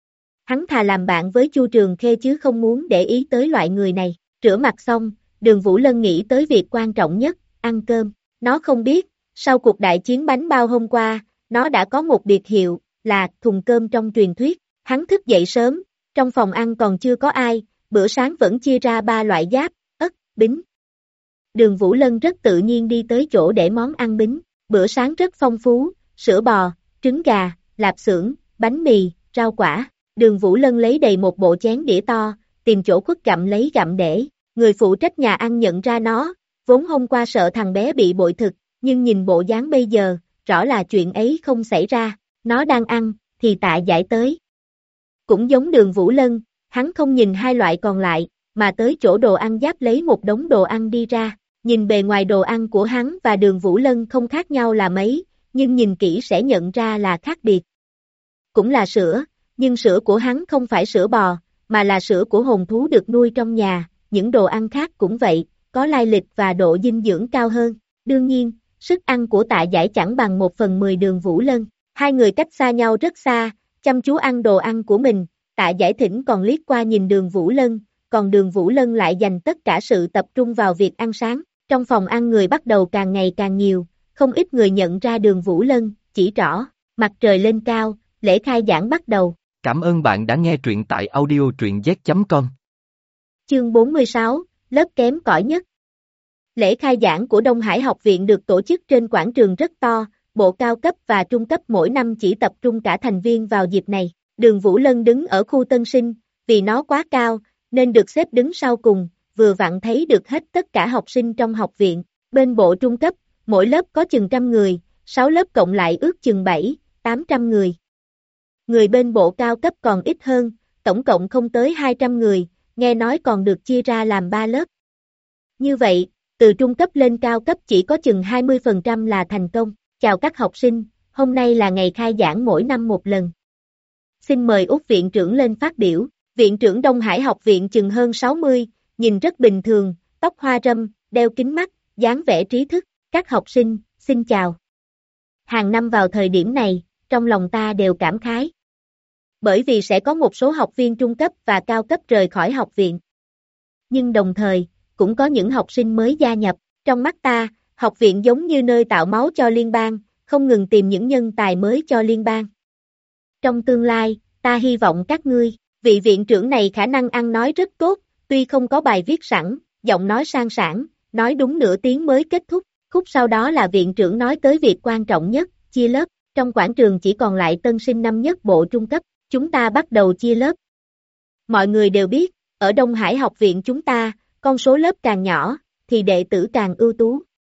Speaker 2: Hắn thà làm bạn với Chu Trường Khê chứ không muốn để ý tới loại người này, rửa mặt xong, Đường Vũ Lân nghĩ tới việc quan trọng nhất, ăn cơm, nó không biết, sau cuộc đại chiến bánh bao hôm qua, nó đã có một biệt hiệu, là thùng cơm trong truyền thuyết. Hắn thức dậy sớm, trong phòng ăn còn chưa có ai, bữa sáng vẫn chia ra 3 loại giáp, ất, bính. Đường Vũ Lân rất tự nhiên đi tới chỗ để món ăn bính, bữa sáng rất phong phú, sữa bò, trứng gà, lạp xưởng, bánh mì, rau quả. Đường Vũ Lân lấy đầy một bộ chén đĩa to, tìm chỗ khuất gặm lấy gặm để, người phụ trách nhà ăn nhận ra nó, vốn hôm qua sợ thằng bé bị bội thực, nhưng nhìn bộ dáng bây giờ, rõ là chuyện ấy không xảy ra, nó đang ăn, thì Tạ Giải tới. Cũng giống Đường Vũ Lân, hắn không nhìn hai loại còn lại, mà tới chỗ đồ ăn giáp lấy một đống đồ ăn đi ra, nhìn bề ngoài đồ ăn của hắn và Đường Vũ Lân không khác nhau là mấy, nhưng nhìn kỹ sẽ nhận ra là khác biệt. Cũng là sữa, nhưng sữa của hắn không phải sữa bò, mà là sữa của hồn thú được nuôi trong nhà, những đồ ăn khác cũng vậy, có lai lịch và độ dinh dưỡng cao hơn. Đương nhiên, sức ăn của Tạ Giải chẳng bằng 1/10 Đường Vũ Lân, hai người cách xa nhau rất xa, chăm chú ăn đồ ăn của mình, Tạ Giải thỉnh còn liếc qua nhìn Đường Vũ Lân, còn Đường Vũ Lân lại dành tất cả sự tập trung vào việc ăn sáng. Trong phòng ăn người bắt đầu càng ngày càng nhiều, không ít người nhận ra Đường Vũ Lân, chỉ rõ, mặt trời lên cao, lễ khai giảng bắt đầu.
Speaker 1: Cảm ơn bạn đã nghe truyện tại audio truyện z.com.
Speaker 2: Chương 46, lớp kém cỏi nhất. Lễ khai giảng của Đông Hải học viện được tổ chức trên quảng trường rất to, bộ cao cấp và trung cấp mỗi năm chỉ tập trung cả thành viên vào dịp này. Đường Vũ Lân đứng ở khu tân sinh, vì nó quá cao, nên được xếp đứng sau cùng, vừa vặn thấy được hết tất cả học sinh trong học viện. Bên bộ trung cấp, mỗi lớp có chừng 100 người, 6 lớp cộng lại ước chừng 700-800 người. Người bên bộ cao cấp còn ít hơn, tổng cộng không tới 200 người, nghe nói còn được chia ra làm 3 lớp. Như vậy, từ trung cấp lên cao cấp chỉ có chừng 20% là thành công. Chào các học sinh, hôm nay là ngày khai giảng mỗi năm một lần. Xin mời Út viện trưởng lên phát biểu. Viện trưởng Đông Hải học viện chừng hơn 60, nhìn rất bình thường, tóc hoa râm, đeo kính mắt, dáng vẻ trí thức. Các học sinh, xin chào. Hàng năm vào thời điểm này, trong lòng ta đều cảm khái. Bởi vì sẽ có một số học viên trung cấp và cao cấp rời khỏi học viện. Nhưng đồng thời, cũng có những học sinh mới gia nhập. Trong mắt ta, học viện giống như nơi tạo máu cho liên bang, không ngừng tìm những nhân tài mới cho liên bang. Trong tương lai, ta hy vọng các ngươi, vị viện trưởng này khả năng ăn nói rất tốt, tuy không có bài viết sẵn, giọng nói sang sảng, nói đúng nửa tiếng mới kết thúc. Khúc sau đó là viện trưởng nói tới việc quan trọng nhất, chia lớp. Trong quảng trường chỉ còn lại tân sinh năm nhất bộ trung cấp, chúng ta bắt đầu chia lớp. Mọi người đều biết, ở Đông Hải học viện chúng ta, con số lớp càng nhỏ, thì đệ tử càng ưu tú.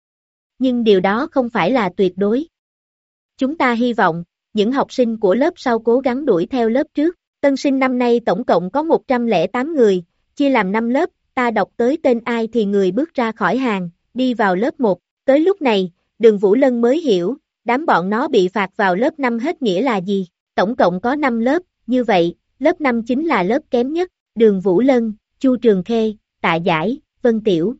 Speaker 2: Nhưng điều đó không phải là tuyệt đối. Chúng ta hy vọng, những học sinh của lớp sau cố gắng đuổi theo lớp trước. Tân sinh năm nay tổng cộng có 108 người, chia làm 5 lớp, ta đọc tới tên ai thì người bước ra khỏi hàng, đi vào lớp 1. Tới lúc này, Đường Vũ Lân mới hiểu, đám bọn nó bị phạt vào lớp 5 hết nghĩa là gì. Tổng cộng có 5 lớp, như vậy, lớp 5 chính là lớp kém nhất. Đường Vũ Lân, Chu Trường Khê, Tạ Giải, Vân Tiểu.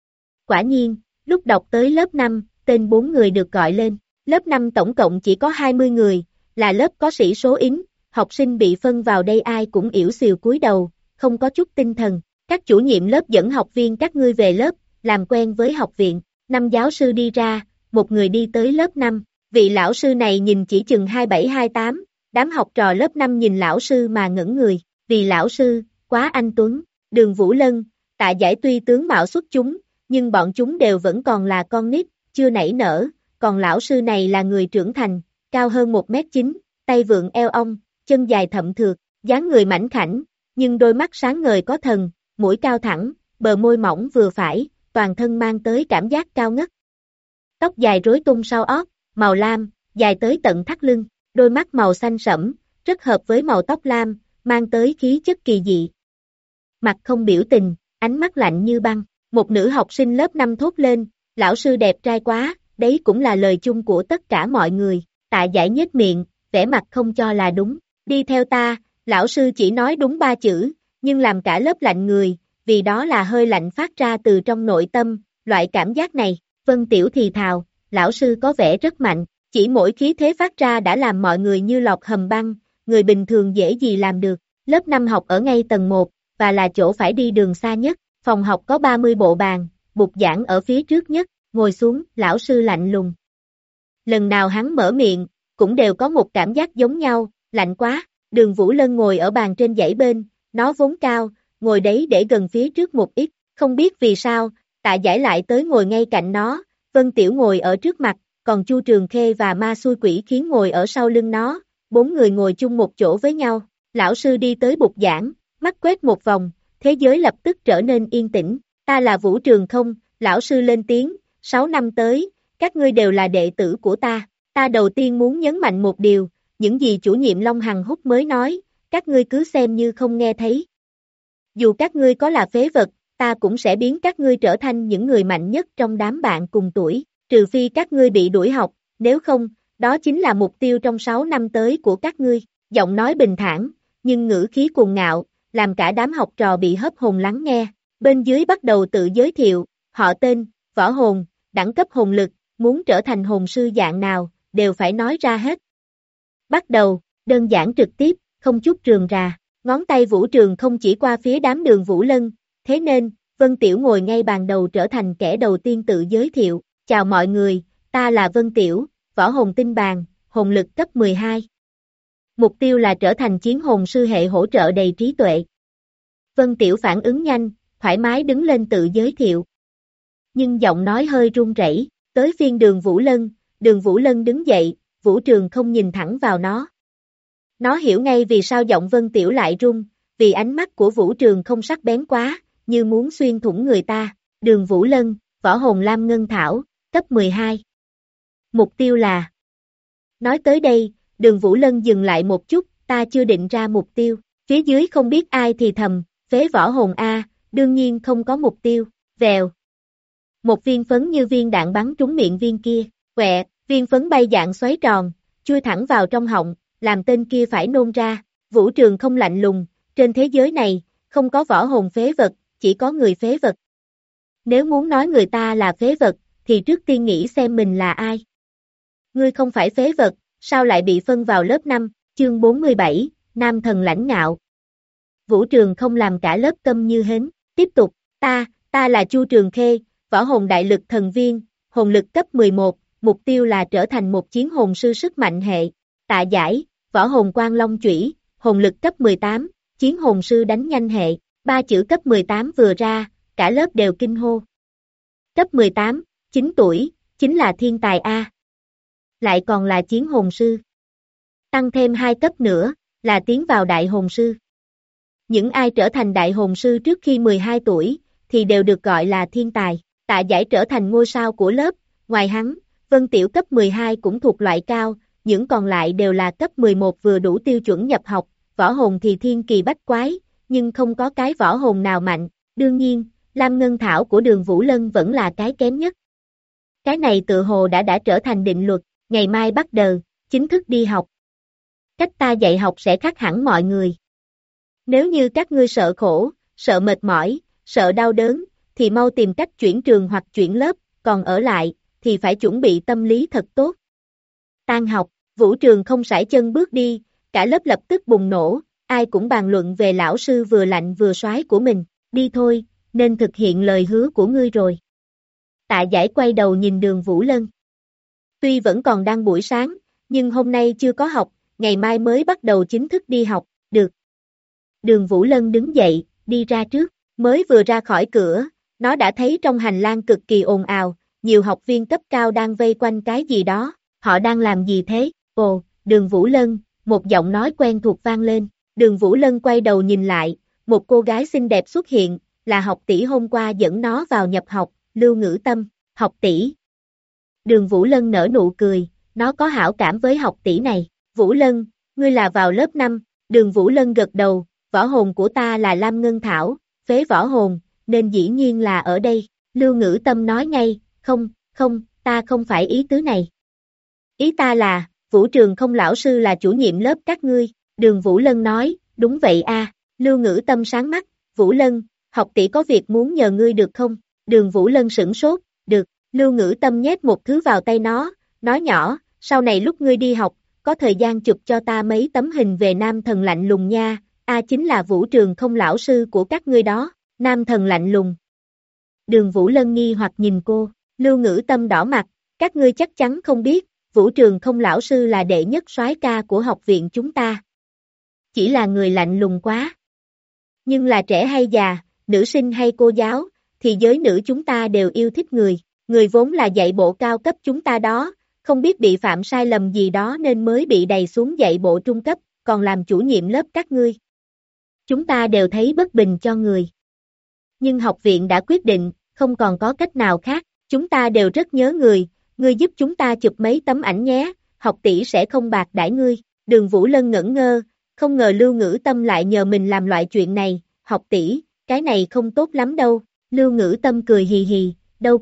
Speaker 2: Quả nhiên, lúc đọc tới lớp 5, tên 4 người được gọi lên. Lớp 5 tổng cộng chỉ có 20 người, là lớp có sĩ số ính, học sinh bị phân vào đây ai cũng yểu xìu cúi đầu, không có chút tinh thần. Các chủ nhiệm lớp dẫn học viên các ngươi về lớp, làm quen với học viện. 5 giáo sư đi ra, một người đi tới lớp 5. Vị lão sư này nhìn chỉ chừng 27-28, đám học trò lớp 5 nhìn lão sư mà ngẩn người, vì lão sư, quá anh tuấn. Đường Vũ Lân, Tạ Giải tuy tướng mạo xuất chúng, nhưng bọn chúng đều vẫn còn là con nít, chưa nảy nở, còn lão sư này là người trưởng thành, cao hơn 1m9, tay vượn eo ong, chân dài thậm thượt, dáng người mảnh khảnh, nhưng đôi mắt sáng ngời có thần, mũi cao thẳng, bờ môi mỏng vừa phải, toàn thân mang tới cảm giác cao ngất. Tóc dài rối tung sau ót, màu lam, dài tới tận thắt lưng, đôi mắt màu xanh sẫm, rất hợp với màu tóc lam, mang tới khí chất kỳ dị. Mặt không biểu tình, ánh mắt lạnh như băng. Một nữ học sinh lớp 5 thốt lên, lão sư đẹp trai quá, đấy cũng là lời chung của tất cả mọi người. Tạ Giải nhếch miệng, vẻ mặt không cho là đúng. Đi theo ta, lão sư chỉ nói đúng 3 chữ, nhưng làm cả lớp lạnh người, vì đó là hơi lạnh phát ra từ trong nội tâm, loại cảm giác này. Vân Tiểu thì thào, lão sư có vẻ rất mạnh, chỉ mỗi khí thế phát ra đã làm mọi người như lọt hầm băng, người bình thường dễ gì làm được. Lớp 5 học ở ngay tầng 1, và là chỗ phải đi đường xa nhất. Phòng học có 30 bộ bàn, bục giảng ở phía trước nhất, ngồi xuống, lão sư lạnh lùng. Lần nào hắn mở miệng, cũng đều có một cảm giác giống nhau, lạnh quá. Đường Vũ Lân ngồi ở bàn trên dãy bên, nó vốn cao, ngồi đấy để gần phía trước một ít, không biết vì sao, Tạ Giải lại tới ngồi ngay cạnh nó, Vân Tiểu ngồi ở trước mặt, còn Chu Trường Khê và Ma Xui Quỷ Khiến ngồi ở sau lưng nó, 4 người ngồi chung một chỗ với nhau. Lão sư đi tới bục giảng, mắt quét một vòng, thế giới lập tức trở nên yên tĩnh. Ta là Vũ Trường Không, lão sư lên tiếng, 6 năm tới, các ngươi đều là đệ tử của ta. Ta đầu tiên muốn nhấn mạnh một điều, những gì chủ nhiệm Long Hằng Húc mới nói, các ngươi cứ xem như không nghe thấy. Dù các ngươi có là phế vật, ta cũng sẽ biến các ngươi trở thành những người mạnh nhất trong đám bạn cùng tuổi, trừ phi các ngươi bị đuổi học, nếu không, đó chính là mục tiêu trong 6 năm tới của các ngươi. Giọng nói bình thản, nhưng ngữ khí cuồng ngạo, làm cả đám học trò bị hớp hồn lắng nghe. Bên dưới bắt đầu tự giới thiệu, họ tên, võ hồn, đẳng cấp hồn lực, muốn trở thành hồn sư dạng nào, đều phải nói ra hết. Bắt đầu, đơn giản trực tiếp, không chút rườm rà, ngón tay Vũ Trường Không chỉ qua phía đám Đường Vũ Lân, thế nên, Vân Tiểu ngồi ngay bàn đầu trở thành kẻ đầu tiên tự giới thiệu, chào mọi người, ta là Vân Tiểu, võ hồn tinh bàn, hồn lực cấp 12. Mục tiêu là trở thành chiến hồn sư hệ hỗ trợ đầy trí tuệ. Vân Tiểu phản ứng nhanh, thoải mái đứng lên tự giới thiệu. Nhưng giọng nói hơi run rẩy, tới phiên Đường Vũ Lân, Đường Vũ Lân đứng dậy, Vũ Trường không nhìn thẳng vào nó. Nó hiểu ngay vì sao giọng Vân Tiểu lại run, vì ánh mắt của Vũ Trường không sắc bén quá, như muốn xuyên thủng người ta. Đường Vũ Lân, võ hồn lam ngân thảo, cấp 12. Mục tiêu là... Nói tới đây, Đường Vũ Lân dừng lại một chút, ta chưa định ra mục tiêu. Phía dưới không biết ai thì thầm, phế võ hồn A, đương nhiên không có mục tiêu. Vèo. Một viên phấn như viên đạn bắn trúng miệng viên kia. Quẹ, viên phấn bay dạng xoáy tròn, chui thẳng vào trong họng, làm tên kia phải nôn ra. Vũ Trường không lạnh lùng, trên thế giới này, không có võ hồn phế vật, chỉ có người phế vật. Nếu muốn nói người ta là phế vật, thì trước tiên nghĩ xem mình là ai. Ngươi không phải phế vật, sao lại bị phân vào lớp 5, chương 47, Nam Thần lãnh ngạo. Vũ Trường không làm cả lớp câm như hến, tiếp tục, ta là Chu Trường Khê, võ hồn đại lực thần viên, hồn lực cấp 11, mục tiêu là trở thành một chiến hồn sư sức mạnh hệ. Tạ giải, võ hồn quang long chủy, hồn lực cấp 18, chiến hồn sư đánh nhanh hệ. Ba chữ cấp 18 vừa ra, cả lớp đều kinh hô. Cấp 18, 9 tuổi, chính là thiên tài A. Lại còn là chiến hồn sư. Tăng thêm 2 cấp nữa, là tiến vào đại hồn sư. Những ai trở thành đại hồn sư trước khi 12 tuổi, thì đều được gọi là thiên tài. Tạ giải trở thành ngôi sao của lớp, ngoài hắn, Vân Tiểu cấp 12 cũng thuộc loại cao, những còn lại đều là cấp 11 vừa đủ tiêu chuẩn nhập học, võ hồn thì thiên kỳ bách quái, nhưng không có cái võ hồn nào mạnh, đương nhiên, Lam Ngân Thảo của Đường Vũ Lân vẫn là cái kém nhất. Cái này tự hồ đã trở thành định luật, ngày mai bắt đầu, chính thức đi học. Cách ta dạy học sẽ khác hẳn mọi người. Nếu như các ngươi sợ khổ, sợ mệt mỏi, sợ đau đớn, thì mau tìm cách chuyển trường hoặc chuyển lớp, còn ở lại, thì phải chuẩn bị tâm lý thật tốt. Tan học, Vũ Trường không sải chân bước đi, cả lớp lập tức bùng nổ, ai cũng bàn luận về lão sư vừa lạnh vừa soái của mình, đi thôi, nên thực hiện lời hứa của ngươi rồi. Tạ giải quay đầu nhìn Đường Vũ Lân. Tuy vẫn còn đang buổi sáng, nhưng hôm nay chưa có học, ngày mai mới bắt đầu chính thức đi học, được. Đường Vũ Lân đứng dậy, đi ra trước, mới vừa ra khỏi cửa, nó đã thấy trong hành lang cực kỳ ồn ào, nhiều học viên cấp cao đang vây quanh cái gì đó, họ đang làm gì thế? Ồ, Đường Vũ Lân, một giọng nói quen thuộc vang lên, Đường Vũ Lân quay đầu nhìn lại, một cô gái xinh đẹp xuất hiện, là học tỷ hôm qua dẫn nó vào nhập học, Lưu Ngữ Tâm, học tỷ. Đường Vũ Lân nở nụ cười, nó có hảo cảm với học tỷ này, Vũ Lân, ngươi là vào lớp 5, Đường Vũ Lân gật đầu, võ hồn của ta là Lam Ngân Thảo, phế võ hồn, nên dĩ nhiên là ở đây, Lưu Ngữ Tâm nói ngay, không, ta không phải ý tứ này. Ý ta là, Vũ Trường không lão sư là chủ nhiệm lớp các ngươi, Đường Vũ Lân nói, đúng vậy a. Lưu Ngữ Tâm sáng mắt, Vũ Lân, học tỷ có việc muốn nhờ ngươi được không? Đường Vũ Lân sửng sốt, được, Lưu Ngữ Tâm nhét một thứ vào tay nó, nói nhỏ, sau này lúc ngươi đi học, có thời gian chụp cho ta mấy tấm hình về nam thần lạnh lùng nha, chính là Vũ Trường không lão sư của các ngươi đó, nam thần lạnh lùng. Đường Vũ Lân nghi hoặc nhìn cô, Lưu Ngữ Tâm đỏ mặt, các ngươi chắc chắn không biết, Vũ Trường không lão sư là đệ nhất soái ca của học viện chúng ta. Chỉ là người lạnh lùng quá. Nhưng là trẻ hay già, nữ sinh hay cô giáo, thì giới nữ chúng ta đều yêu thích người vốn là dạy bộ cao cấp chúng ta đó, không biết bị phạm sai lầm gì đó nên mới bị đày xuống dạy bộ trung cấp, còn làm chủ nhiệm lớp các ngươi. Chúng ta đều thấy bất bình cho người. Nhưng học viện đã quyết định, không còn có cách nào khác, chúng ta đều rất nhớ ngươi giúp chúng ta chụp mấy tấm ảnh nhé, học tỷ sẽ không bạc đãi ngươi. Đường Vũ Lân ngẩn ngơ, không ngờ Lưu Ngữ Tâm lại nhờ mình làm loại chuyện này, học tỷ, cái này không tốt lắm đâu. Lưu Ngữ Tâm cười hì hì, đâu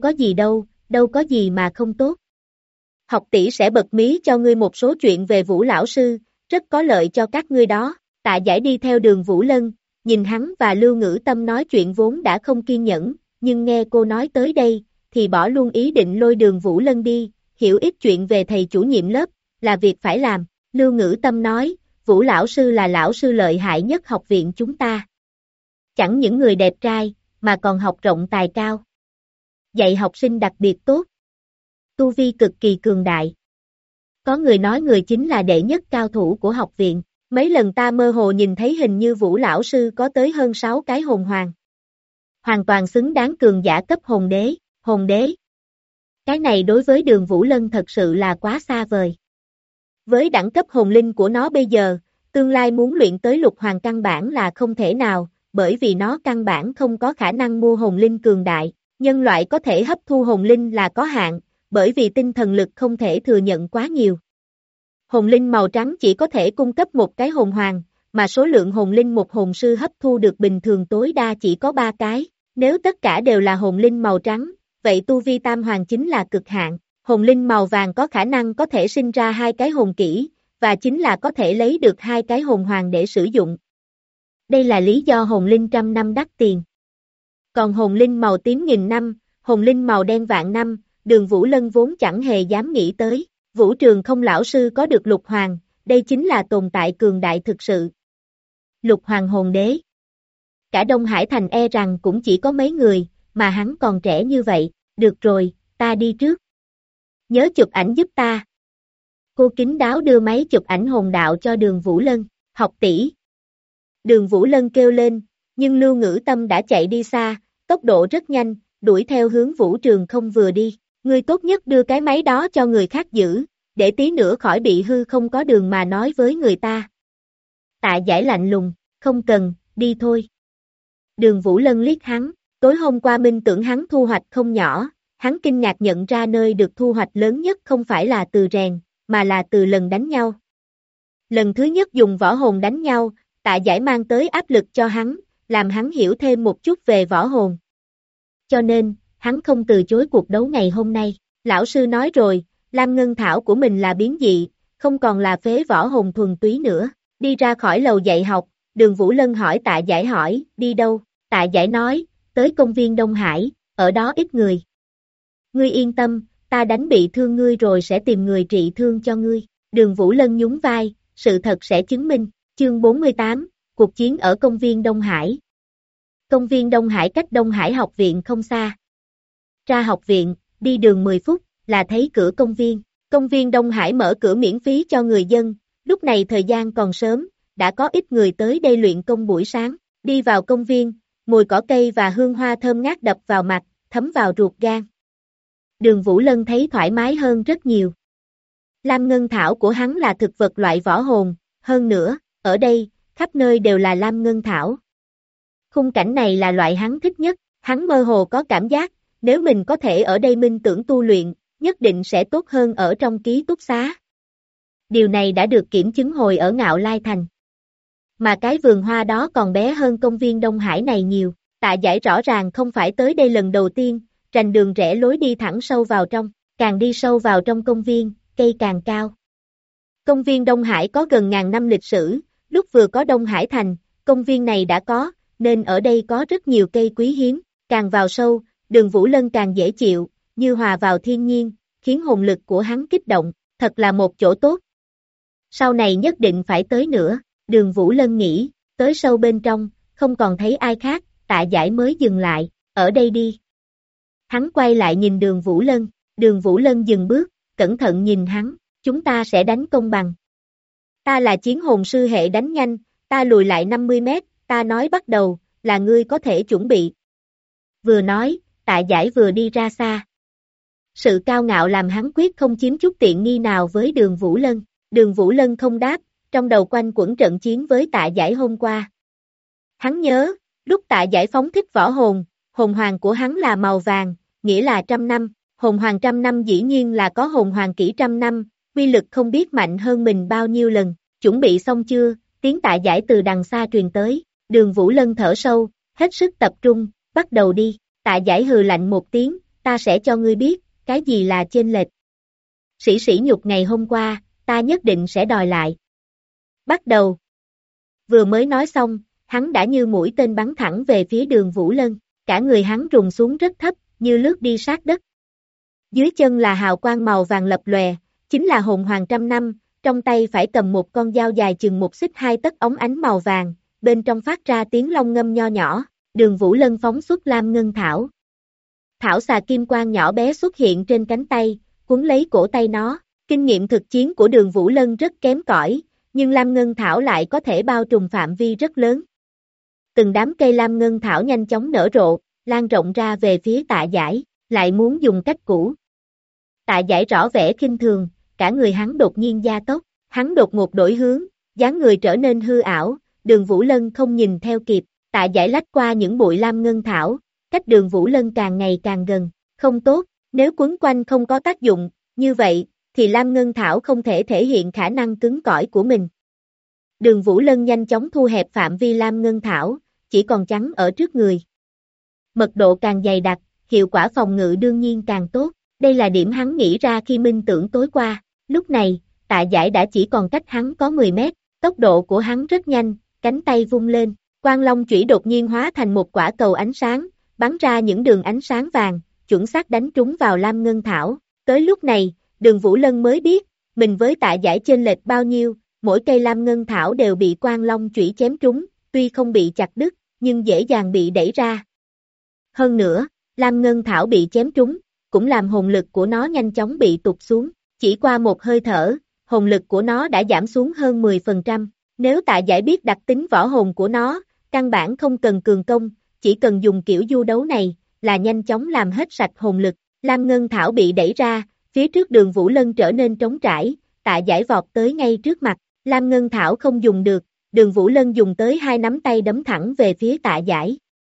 Speaker 2: có gì mà không tốt. Học tỷ sẽ bật mí cho ngươi một số chuyện về Vũ lão sư, rất có lợi cho các ngươi đó. Tạ Giải đi theo Đường Vũ Lân, nhìn hắn và Lưu Ngữ Tâm nói chuyện vốn đã không kiên nhẫn, nhưng nghe cô nói tới đây, thì bỏ luôn ý định lôi Đường Vũ Lân đi, hiểu ít chuyện về thầy chủ nhiệm lớp, là việc phải làm. Lưu Ngữ Tâm nói, Vũ lão sư là lão sư lợi hại nhất học viện chúng ta. Chẳng những người đẹp trai, mà còn học rộng tài cao. Dạy học sinh đặc biệt tốt. Tu vi cực kỳ cường đại. Có người nói người chính là đệ nhất cao thủ của học viện. Mấy lần ta mơ hồ nhìn thấy hình như Vũ lão sư có tới hơn 6 cái hồn hoàng. Hoàn toàn xứng đáng cường giả cấp hồn đế. Cái này đối với Đường Vũ Lân thật sự là quá xa vời. Với đẳng cấp hồn linh của nó bây giờ, tương lai muốn luyện tới lục hoàng căn bản là không thể nào, bởi vì nó căn bản không có khả năng mua hồn linh cường đại. Nhân loại có thể hấp thu hồn linh là có hạn, bởi vì tinh thần lực không thể thừa nhận quá nhiều. Hồn linh màu trắng chỉ có thể cung cấp một cái hồn hoàng, mà số lượng hồn linh một hồn sư hấp thu được bình thường tối đa chỉ có 3 cái. Nếu tất cả đều là hồn linh màu trắng, vậy tu vi tam hoàng chính là cực hạn. Hồn linh màu vàng có khả năng có thể sinh ra 2 cái hồn kỹ, và chính là có thể lấy được 2 cái hồn hoàng để sử dụng. Đây là lý do hồn linh trăm năm đắt tiền. Còn hồn linh màu tím nghìn năm, hồn linh màu đen vạn năm, Đường Vũ Lân vốn chẳng hề dám nghĩ tới. Vũ Trường Không lão sư có được lục hoàng, đây chính là tồn tại cường đại thực sự. Lục hoàng hồn đế. Cả Đông Hải Thành e rằng cũng chỉ có mấy người, mà hắn còn trẻ như vậy. Được rồi, ta đi trước. Nhớ chụp ảnh giúp ta. Cô kín đáo đưa máy chụp ảnh hồn đạo cho Đường Vũ Lân. Học tỷ. Đường Vũ Lân kêu lên, nhưng Lưu Ngữ Tâm đã chạy đi xa, tốc độ rất nhanh, đuổi theo hướng Vũ Trường Không vừa đi. Ngươi tốt nhất đưa cái máy đó cho người khác giữ, để tí nữa khỏi bị hư không có đường mà nói với người ta. Tạ Giải lạnh lùng, không cần, đi thôi. Đường Vũ Lân liếc hắn, tối hôm qua Minh tưởng hắn thu hoạch không nhỏ, hắn kinh ngạc nhận ra nơi được thu hoạch lớn nhất không phải là từ rèn, mà là từ lần đánh nhau. Lần thứ nhất dùng võ hồn đánh nhau, Tạ Giải mang tới áp lực cho hắn, làm hắn hiểu thêm một chút về võ hồn. Cho nên, hắn không từ chối cuộc đấu ngày hôm nay. Lão sư nói rồi, Lam Ngân Thảo của mình là biến dị, không còn là phế võ hồn thuần túy nữa. Đi ra khỏi lầu dạy học, Đường Vũ Lân hỏi Tạ Giải hỏi, đi đâu? Tạ Giải nói, tới công viên Đông Hải, ở đó ít người. Ngươi yên tâm, ta đánh bị thương ngươi rồi sẽ tìm người trị thương cho ngươi. Đường Vũ Lân nhún vai, sự thật sẽ chứng minh. Chương 48, cuộc chiến ở công viên Đông Hải. Công viên Đông Hải cách Đông Hải học viện không xa. Ra học viện, đi đường 10 phút, là thấy cửa công viên. Công viên Đông Hải mở cửa miễn phí cho người dân, lúc này thời gian còn sớm, đã có ít người tới đây luyện công buổi sáng. Đi vào công viên, mùi cỏ cây và hương hoa thơm ngát đập vào mặt, thấm vào ruột gan. Đường Vũ Lân thấy thoải mái hơn rất nhiều. Lam Ngân Thảo của hắn là thực vật loại võ hồn, hơn nữa, ở đây, khắp nơi đều là Lam Ngân Thảo. Khung cảnh này là loại hắn thích nhất, hắn mơ hồ có cảm giác, nếu mình có thể ở đây minh tưởng tu luyện, nhất định sẽ tốt hơn ở trong ký túc xá. Điều này đã được kiểm chứng hồi ở Ngạo Lai Thành. Mà cái vườn hoa đó còn bé hơn công viên Đông Hải này nhiều. Tạ Giải rõ ràng không phải tới đây lần đầu tiên, rành đường rẽ lối đi thẳng sâu vào trong, càng đi sâu vào trong công viên, cây càng cao. Công viên Đông Hải có gần ngàn năm lịch sử, lúc vừa có Đông Hải Thành, công viên này đã có, nên ở đây có rất nhiều cây quý hiếm, càng vào sâu, Đường Vũ Lân càng dễ chịu, như hòa vào thiên nhiên, khiến hồn lực của hắn kích động, thật là một chỗ tốt. Sau này nhất định phải tới nữa, Đường Vũ Lân nghĩ, tới sâu bên trong, không còn thấy ai khác, Tạ Giải mới dừng lại, ở đây đi. Hắn quay lại nhìn Đường Vũ Lân dừng bước, cẩn thận nhìn hắn, chúng ta sẽ đánh công bằng. Ta là chiến hồn sư hệ đánh nhanh, ta lùi lại 50 mét, ta nói bắt đầu, là ngươi có thể chuẩn bị. Vừa nói, Tạ Giải vừa đi ra xa. Sự cao ngạo làm hắn quyết không chiếm chút tiện nghi nào với Đường Vũ Lân. Đường Vũ Lân không đáp, trong đầu quanh quẩn trận chiến với Tạ Giải hôm qua. Hắn nhớ, lúc Tạ Giải phóng thích võ hồn, hồn hoàng của hắn là màu vàng, nghĩa là 100 năm, hồn hoàng 100 năm dĩ nhiên là có hồn hoàng kỹ 100 năm, quy lực không biết mạnh hơn mình bao nhiêu lần. Chuẩn bị xong chưa? Tiếng Tạ Giải từ đằng xa truyền tới. Đường Vũ Lân thở sâu, hết sức tập trung, bắt đầu đi. Tạ Giải hừ lạnh một tiếng, ta sẽ cho ngươi biết, cái gì là chênh lệch. Sỉ nhục ngày hôm qua, ta nhất định sẽ đòi lại. Bắt đầu. Vừa mới nói xong, hắn đã như mũi tên bắn thẳng về phía Đường Vũ Lân, cả người hắn rùng xuống rất thấp, như lướt đi sát đất. Dưới chân là hào quang màu vàng lập lòe, chính là hồn hoàng 100 năm, trong tay phải cầm một con dao dài chừng 1 xích 2 tấc óng ánh màu vàng, bên trong phát ra tiếng long ngâm nho nhỏ. Đường Vũ Lân phóng xuất Lam Ngân Thảo. Thảo xà kim quang nhỏ bé xuất hiện trên cánh tay, cuốn lấy cổ tay nó. Kinh nghiệm thực chiến của Đường Vũ Lân rất kém cỏi, nhưng Lam Ngân Thảo lại có thể bao trùm phạm vi rất lớn. Từng đám cây Lam Ngân Thảo nhanh chóng nở rộ, lan rộng ra về phía Tạ Giải, lại muốn dùng cách cũ. Tạ Giải rõ vẻ khinh thường, cả người hắn đột nhiên gia tốc, hắn đột ngột đổi hướng, dáng người trở nên hư ảo, Đường Vũ Lân không nhìn theo kịp, Tạ Giải lách qua những bụi lam ngân thảo, cách Đường Vũ Lân càng ngày càng gần, không tốt, nếu quấn quanh không có tác dụng, như vậy, thì lam ngân thảo không thể thể hiện khả năng cứng cỏi của mình. Đường Vũ Lân nhanh chóng thu hẹp phạm vi lam ngân thảo, chỉ còn chắn ở trước người. Mật độ càng dày đặc, hiệu quả phòng ngự đương nhiên càng tốt, đây là điểm hắn nghĩ ra khi minh tưởng tối qua, lúc này, Tạ Giải đã chỉ còn cách hắn có 10 mét, tốc độ của hắn rất nhanh, cánh tay vung lên, Quang Long chủy đột nhiên hóa thành một quả cầu ánh sáng, bắn ra những đường ánh sáng vàng, chuẩn xác đánh trúng vào lam ngân thảo, tới lúc này, Đường Vũ Lân mới biết, mình với Tạ Giải chênh lệch bao nhiêu, mỗi cây lam ngân thảo đều bị Quang Long chủy chém trúng, tuy không bị chặt đứt, nhưng dễ dàng bị đẩy ra. Hơn nữa, lam ngân thảo bị chém trúng, cũng làm hồn lực của nó nhanh chóng bị tụt xuống, chỉ qua một hơi thở, hồn lực của nó đã giảm xuống hơn 10%, nếu Tạ Giải biết đặc tính võ hồn của nó, căn bản không cần cường công, chỉ cần dùng kiểu du đấu này, là nhanh chóng làm hết sạch hồn lực, lam ngân thảo bị đẩy ra, phía trước Đường Vũ Lân trở nên trống trải, Tạ Giải vọt tới ngay trước mặt, lam ngân thảo không dùng được, Đường Vũ Lân dùng tới hai nắm tay đấm thẳng về phía Tạ Giải.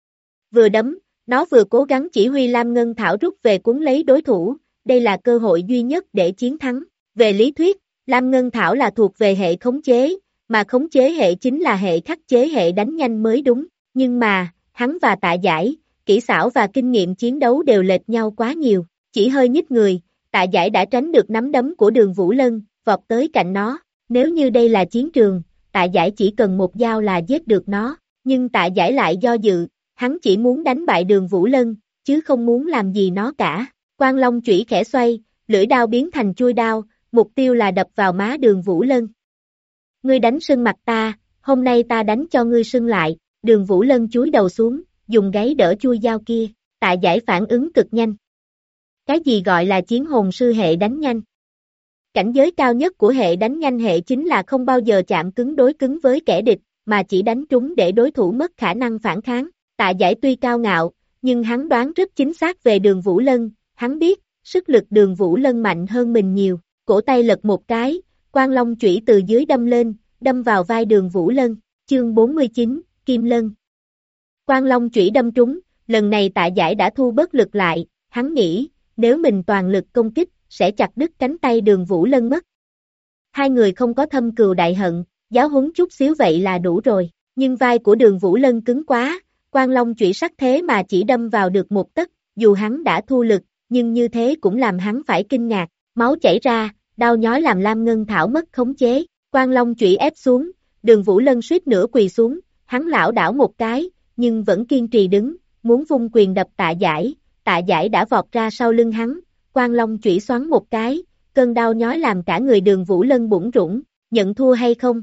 Speaker 2: Vừa đấm, nó vừa cố gắng chỉ huy lam ngân thảo rút về cuốn lấy đối thủ, đây là cơ hội duy nhất để chiến thắng. Về lý thuyết, lam ngân thảo là thuộc về hệ khống chế, mà khống chế hệ chính là hệ khắc chế hệ đánh nhanh mới đúng, nhưng mà, hắn và Tạ Giải, kỹ xảo và kinh nghiệm chiến đấu đều lệch nhau quá nhiều, chỉ hơi nhích người, Tạ Giải đã tránh được nắm đấm của Đường Vũ Lân, vọt tới cạnh nó, nếu như đây là chiến trường, Tạ Giải chỉ cần một dao là giết được nó, nhưng Tạ Giải lại do dự, hắn chỉ muốn đánh bại Đường Vũ Lân, chứ không muốn làm gì nó cả, Quang Long chủy khẽ xoay, lưỡi đao biến thành chuôi đao, mục tiêu là đập vào má Đường Vũ Lân. Ngươi đánh sưng mặt ta, hôm nay ta đánh cho ngươi sưng lại, Đường Vũ Lân chúi đầu xuống, dùng gáy đỡ chuôi dao kia, Tạ Giải phản ứng cực nhanh. Cái gì gọi là chiến hồn sư hệ đánh nhanh? Cảnh giới cao nhất của hệ đánh nhanh hệ chính là không bao giờ chạm cứng đối cứng với kẻ địch, mà chỉ đánh trúng để đối thủ mất khả năng phản kháng. Tạ Giải tuy cao ngạo, nhưng hắn đoán rất chính xác về Đường Vũ Lân, hắn biết, sức lực Đường Vũ Lân mạnh hơn mình nhiều, cổ tay lật một cái, Quang Long chủy từ dưới đâm lên, đâm vào vai Đường Vũ Lân, chương 49, Kim Lân. Quang Long chủy đâm trúng, lần này Tạ Giải đã thu bớt lực lại, hắn nghĩ, nếu mình toàn lực công kích, sẽ chặt đứt cánh tay Đường Vũ Lân mất. Hai người không có thâm cừu đại hận, giáo huấn chút xíu vậy là đủ rồi, nhưng vai của Đường Vũ Lân cứng quá, Quang Long chủy sắc thế mà chỉ đâm vào được một tấc, dù hắn đã thu lực, nhưng như thế cũng làm hắn phải kinh ngạc, máu chảy ra, đau nhói làm lam ngân thảo mất khống chế, Quang Long chủy ép xuống, Đường Vũ Lân suýt nữa quỳ xuống, hắn lảo đảo một cái, nhưng vẫn kiên trì đứng, muốn vung quyền đập Tạ Giải, Tạ Giải đã vọt ra sau lưng hắn, Quang Long chủy xoắn một cái, cơn đau nhói làm cả người Đường Vũ Lân bủn rủn, nhận thua hay không?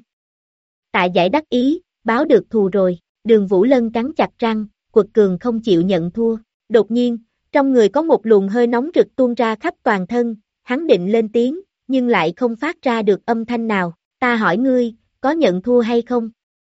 Speaker 2: Tạ Giải đắc ý, báo được thù rồi, Đường Vũ Lân cắn chặt răng, quật cường không chịu nhận thua, đột nhiên, trong người có một luồng hơi nóng rực tuôn ra khắp toàn thân, hắn định lên tiếng, nhưng lại không phát ra được âm thanh nào, ta hỏi ngươi, có nhận thua hay không?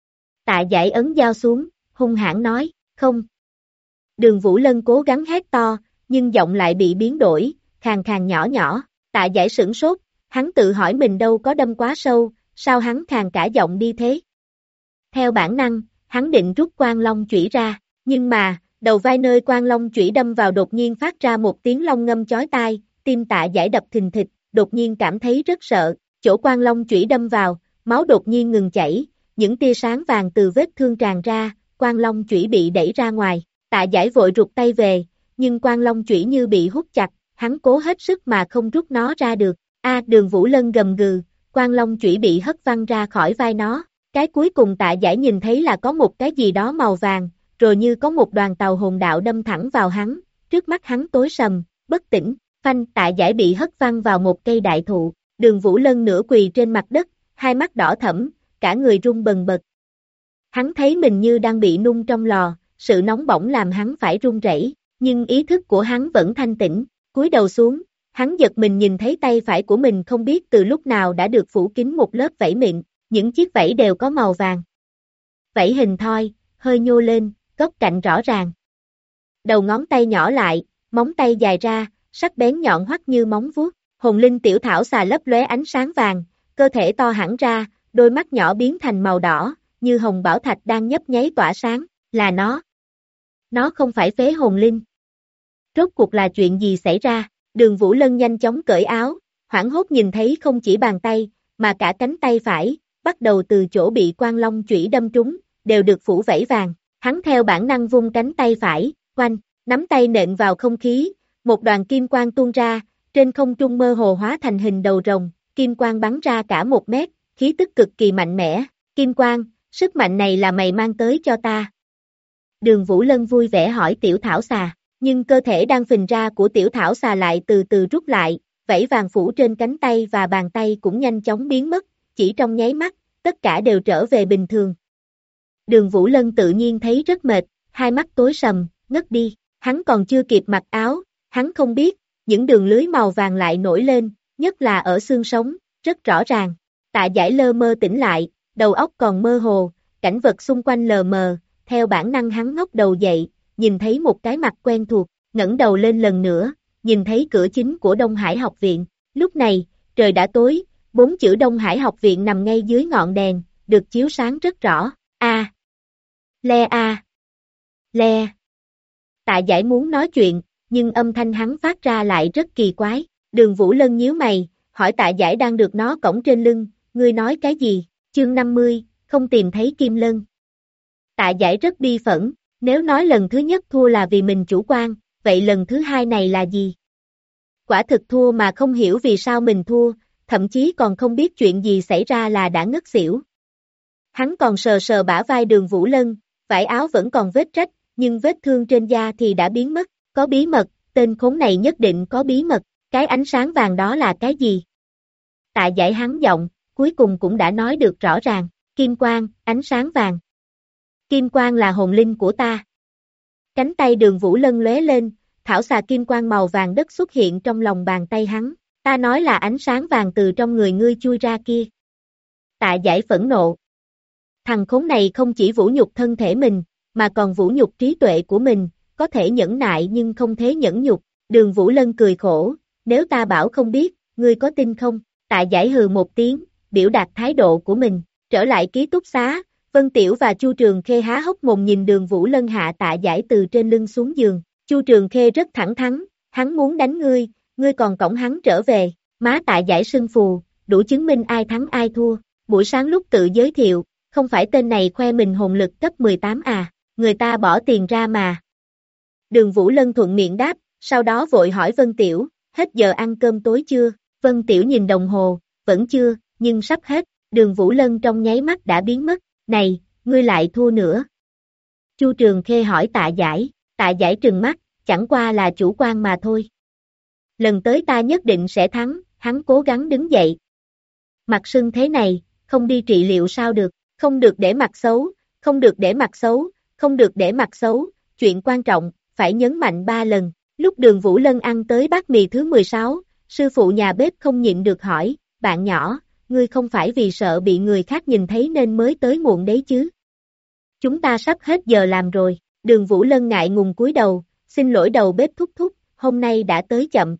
Speaker 2: Tạ Giải ấn dao xuống, hung hãn nói, không. Đường Vũ Lân cố gắng hét to, nhưng giọng lại bị biến đổi, khàn khàn nhỏ nhỏ, Tạ Giải sửng sốt, hắn tự hỏi mình đâu có đâm quá sâu, sao hắn khàn cả giọng đi thế? Theo bản năng, hắn định rút Quang Long chủy ra, nhưng mà, đầu vai nơi Quang Long chủy đâm vào đột nhiên phát ra một tiếng long ngâm chói tai, tim Tạ Giải đập thình thịch, đột nhiên cảm thấy rất sợ, chỗ Quang Long chủy đâm vào, máu đột nhiên ngừng chảy, những tia sáng vàng từ vết thương tràn ra, Quang Long chủy bị đẩy ra ngoài, Tạ Giải vội rụt tay về, nhưng Quang Long chủy như bị hút chặt, hắn cố hết sức mà không rút nó ra được, Đường Vũ Lân gầm gừ, Quang Long chủy bị hất văng ra khỏi vai nó, cái cuối cùng Tạ Giải nhìn thấy là có một cái gì đó màu vàng, rồi như có một đoàn tàu hồn đạo đâm thẳng vào hắn, trước mắt hắn tối sầm, bất tỉnh, phanh, Tạ Giải bị hất văng vào một cây đại thụ, Đường Vũ Lân nửa quỳ trên mặt đất, hai mắt đỏ thẫm, cả người run bần bật. Hắn thấy mình như đang bị nung trong lò, sự nóng bỏng làm hắn phải run rẩy, nhưng ý thức của hắn vẫn thanh tĩnh, cúi đầu xuống, hắn giật mình nhìn thấy tay phải của mình không biết từ lúc nào đã được phủ kín một lớp vảy mịn, những chiếc vảy đều có màu vàng. Vảy hình thoi, hơi nhô lên, góc cạnh rõ ràng. Đầu ngón tay nhỏ lại, móng tay dài ra, sắc bén nhọn hoắt như móng vuốt. Hồn linh tiểu thảo xà lấp lóe ánh sáng vàng, cơ thể to hẳn ra, đôi mắt nhỏ biến thành màu đỏ, như hồng bảo thạch đang nhấp nháy tỏa sáng, là nó. Nó không phải phế hồn linh. Rốt cuộc là chuyện gì xảy ra? Đường Vũ Lân nhanh chóng cởi áo, hoảng hốt nhìn thấy không chỉ bàn tay, mà cả cánh tay phải, bắt đầu từ chỗ bị Quan Long chủy đâm trúng, đều được phủ vảy vàng. Hắn theo bản năng vung cánh tay phải, oanh, nắm tay nện vào không khí, một đoàn kim quang tuôn ra, trên không trung mơ hồ hóa thành hình đầu rồng, kim quang bắn ra cả 1 mét, khí tức cực kỳ mạnh mẽ. Kim quang, sức mạnh này là mày mang tới cho ta. Đường Vũ Lân vui vẻ hỏi tiểu thảo xà, nhưng cơ thể đang phình ra của tiểu thảo xà lại từ từ rút lại, vảy vàng phủ trên cánh tay và bàn tay cũng nhanh chóng biến mất, chỉ trong nháy mắt, tất cả đều trở về bình thường. Đường Vũ Lân tự nhiên thấy rất mệt, hai mắt tối sầm, ngất đi, hắn còn chưa kịp mặc áo, hắn không biết, những đường lưới màu vàng lại nổi lên, nhất là ở xương sống, rất rõ ràng. Tạ Giải lơ mơ tỉnh lại, đầu óc còn mơ hồ, cảnh vật xung quanh lờ mờ, theo bản năng hắn ngóc đầu dậy, nhìn thấy một cái mặt quen thuộc, ngẩng đầu lên lần nữa, nhìn thấy cửa chính của Đông Hải học viện. Lúc này, trời đã tối, 4 chữ Đông Hải học viện nằm ngay dưới ngọn đèn, được chiếu sáng rất rõ. A. Le a. Le. Tạ Giải muốn nói chuyện, nhưng âm thanh hắn phát ra lại rất kỳ quái. Đường Vũ Lân nhíu mày, hỏi Tạ Giải đang được nó cõng trên lưng, ngươi nói cái gì? Chương 50, không tìm thấy Kim Lân. Tạ Giải rất bi phẫn, nếu nói lần thứ nhất thua là vì mình chủ quan, vậy lần thứ hai này là gì? Quả thực thua mà không hiểu vì sao mình thua, thậm chí còn không biết chuyện gì xảy ra là đã ngất xỉu. Hắn còn sờ sờ bả vai Đường Vũ Lân, vải áo vẫn còn vết rách, nhưng vết thương trên da thì đã biến mất, có bí mật, tên khốn này nhất định có bí mật, cái ánh sáng vàng đó là cái gì? Tạ Giải hắn giọng, cuối cùng cũng đã nói được rõ ràng, kim quang, ánh sáng vàng. Kim quang là hồn linh của ta. Cánh tay Đường Vũ Lân lóe lên, thảo xà kim quang màu vàng đất xuất hiện trong lòng bàn tay hắn, ta nói là ánh sáng vàng từ trong người ngươi chui ra kia. Tạ Giải phẫn nộ. Thằng khốn này không chỉ vũ nhục thân thể mình, mà còn vũ nhục trí tuệ của mình, có thể nhẫn nại nhưng không thể nhẫn nhục. Đường Vũ Lân cười khổ, nếu ta bảo không biết, ngươi có tin không? Tạ Giải hừ một tiếng, biểu đạt thái độ của mình, trở lại ký túc xá, Vân Tiểu và Chu Trường Khê há hốc mồm nhìn Đường Vũ Lân hạ Tạ Giải từ trên lưng xuống giường. Chu Trường Khê rất thẳng thắn, hắn muốn đánh ngươi còn cõng hắn trở về. Má Tạ Giải sưng phù, đủ chứng minh ai thắng ai thua. Buổi sáng lúc tự giới thiệu, không phải tên này khoe mình hồn lực cấp 18 à, người ta bỏ tiền ra mà. Đường Vũ Lân thuận miệng đáp, sau đó vội hỏi Vân Tiểu, hết giờ ăn cơm tối chưa? Vân Tiểu nhìn đồng hồ, vẫn chưa, nhưng sắp hết. Đường Vũ Lân trong nháy mắt đã biến mất, này, ngươi lại thua nữa. Chu Trường Khê hỏi Tạ Giải, Tạ Giải trừng mắt, chẳng qua là chủ quan mà thôi. Lần tới ta nhất định sẽ thắng, hắn cố gắng đứng dậy. Mặt sưng thế này, không đi trị liệu sao được, không được để mặt xấu, không được để mặt xấu, không được để mặt xấu, chuyện quan trọng, phải nhấn mạnh 3 lần. Lúc Đường Vũ Lân ăn tới bát mì thứ 16, sư phụ nhà bếp không nhịn được hỏi, bạn nhỏ, ngươi không phải vì sợ bị người khác nhìn thấy nên mới tới muộn đấy chứ? Chúng ta sắp hết giờ làm rồi. Đường Vũ Lân ngại ngùng cúi đầu, xin lỗi đầu bếp thúc thúc, hôm nay đã tới chậm.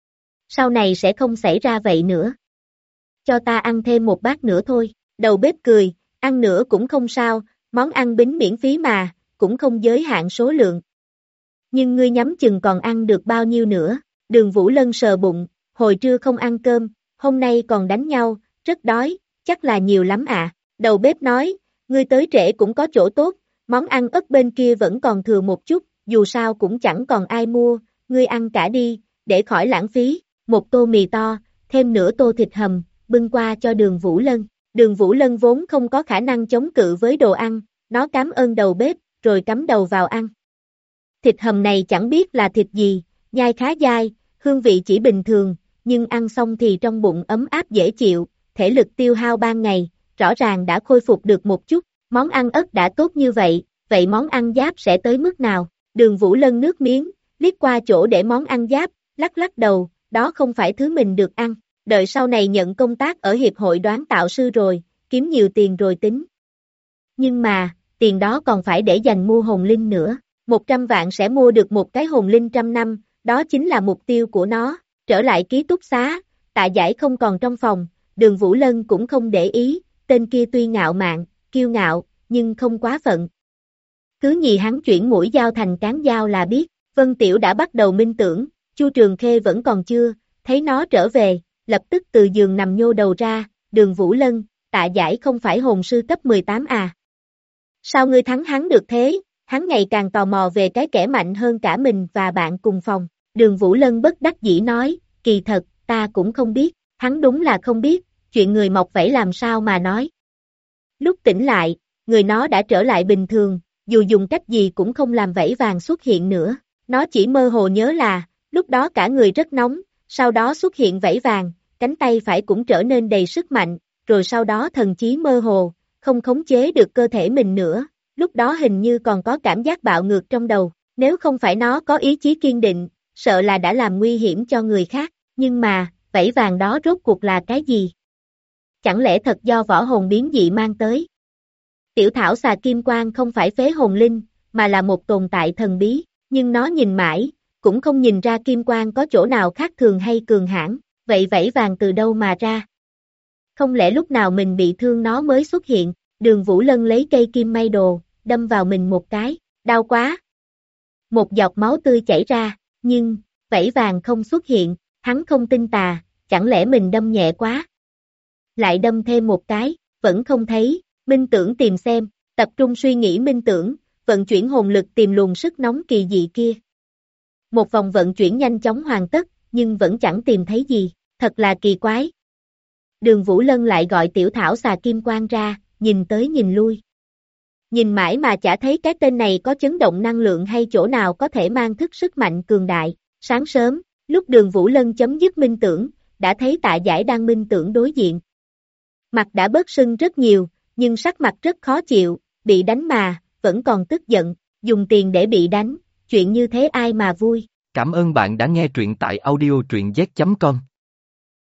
Speaker 2: Sau này sẽ không xảy ra vậy nữa. Cho ta ăn thêm một bát nữa thôi. Đầu bếp cười, ăn nữa cũng không sao, món ăn bính miễn phí mà, cũng không giới hạn số lượng. Nhưng ngươi nhắm chừng còn ăn được bao nhiêu nữa? Đường Vũ Lân sờ bụng, hồi trưa không ăn cơm, hôm nay còn đánh nhau, rất đói, chắc là nhiều lắm ạ. Đầu bếp nói, ngươi tới trễ cũng có chỗ tốt, món ăn ớt bên kia vẫn còn thừa một chút, dù sao cũng chẳng còn ai mua, ngươi ăn cả đi, để khỏi lãng phí. Một tô mì to, thêm nửa tô thịt hầm, bưng qua cho Đường Vũ Lân. Đường Vũ Lân vốn không có khả năng chống cự với đồ ăn, nó cảm ơn đầu bếp, rồi cắm đầu vào ăn. Thịt hầm này chẳng biết là thịt gì, nhai khá dai, hương vị chỉ bình thường, nhưng ăn xong thì trong bụng ấm áp dễ chịu, thể lực tiêu hao ban ngày, rõ ràng đã khôi phục được một chút. Món ăn ớt đã tốt như vậy món ăn giáp sẽ tới mức nào? Đường Vũ Lân nước miếng, liếc qua chỗ để món ăn giáp, lắc lắc đầu, đó không phải thứ mình được ăn. Đợi sau này nhận công tác ở hiệp hội đoán tạo sư rồi, kiếm nhiều tiền rồi tính. Nhưng mà, tiền đó còn phải để dành mua hồn linh nữa. 100 vạn sẽ mua được một cái hồn linh 100 năm, đó chính là mục tiêu của nó. Trở lại ký túc xá, Tạ Giải không còn trong phòng, Đường Vũ Lân cũng không để ý, tên kia tuy ngạo mạn, kiêu ngạo, nhưng không quá phận. Cứ nhìn hắn chuyển mũi dao thành cán dao là biết, Vân Tiểu đã bắt đầu minh tưởng, Chu Trường Khê vẫn còn chưa, thấy nó trở về, lập tức từ giường nằm nhô đầu ra, Đường Vũ Lân, Tạ Giải không phải hồn sư cấp 18 à? Sao ngươi thắng hắn được thế? Hắn ngày càng tò mò về cái kẻ mạnh hơn cả mình và bạn cùng phòng. Đường Vũ Lân bất đắc dĩ nói, kỳ thật, ta cũng không biết, hắn đúng là không biết, chuyện người mọc vảy làm sao mà nói. Lúc tỉnh lại, người nó đã trở lại bình thường, dù dùng cách gì cũng không làm vảy vàng xuất hiện nữa. Nó chỉ mơ hồ nhớ là, lúc đó cả người rất nóng, sau đó xuất hiện vảy vàng, cánh tay phải cũng trở nên đầy sức mạnh, rồi sau đó thần trí mơ hồ, không khống chế được cơ thể mình nữa, lúc đó hình như còn có cảm giác bạo ngược trong đầu, nếu không phải nó có ý chí kiên định, sợ là đã làm nguy hiểm cho người khác, nhưng mà, vảy vàng đó rốt cuộc là cái gì? Chẳng lẽ thật do võ hồn biến dị mang tới? Tiểu thảo xà kim quang không phải phế hồn linh, mà là một tồn tại thần bí, nhưng nó nhìn mãi, cũng không nhìn ra kim quang có chỗ nào khác thường hay cường hãn, vậy vảy vàng từ đâu mà ra? Không lẽ lúc nào mình bị thương nó mới xuất hiện? Đường Vũ Lân lấy cây kim may đồ, đâm vào mình một cái, đau quá. Một giọt máu tươi chảy ra, nhưng, vảy vàng không xuất hiện, hắn không tin tà, chẳng lẽ mình đâm nhẹ quá? Lại đâm thêm một cái, vẫn không thấy, minh tưởng tìm xem, tập trung suy nghĩ minh tưởng, vận chuyển hồn lực tìm luồng sức nóng kỳ dị kia. Một vòng vận chuyển nhanh chóng hoàn tất, nhưng vẫn chẳng tìm thấy gì, thật là kỳ quái. Đường Vũ Lân lại gọi tiểu thảo xà kim quang ra, nhìn tới nhìn lui. Nhìn mãi mà chả thấy cái tên này có chấn động năng lượng hay chỗ nào có thể mang thức sức mạnh cường đại. Sáng sớm, lúc Đường Vũ Lân chấm dứt minh tưởng, đã thấy Tạ Giải đang minh tưởng đối diện. Mặt đã bớt sưng rất nhiều, nhưng sắc mặt rất khó chịu, bị đánh mà, vẫn còn tức giận, dùng tiền để bị đánh, chuyện như thế ai mà vui.
Speaker 1: Cảm ơn bạn đã nghe truyện tại audio truyện z.com.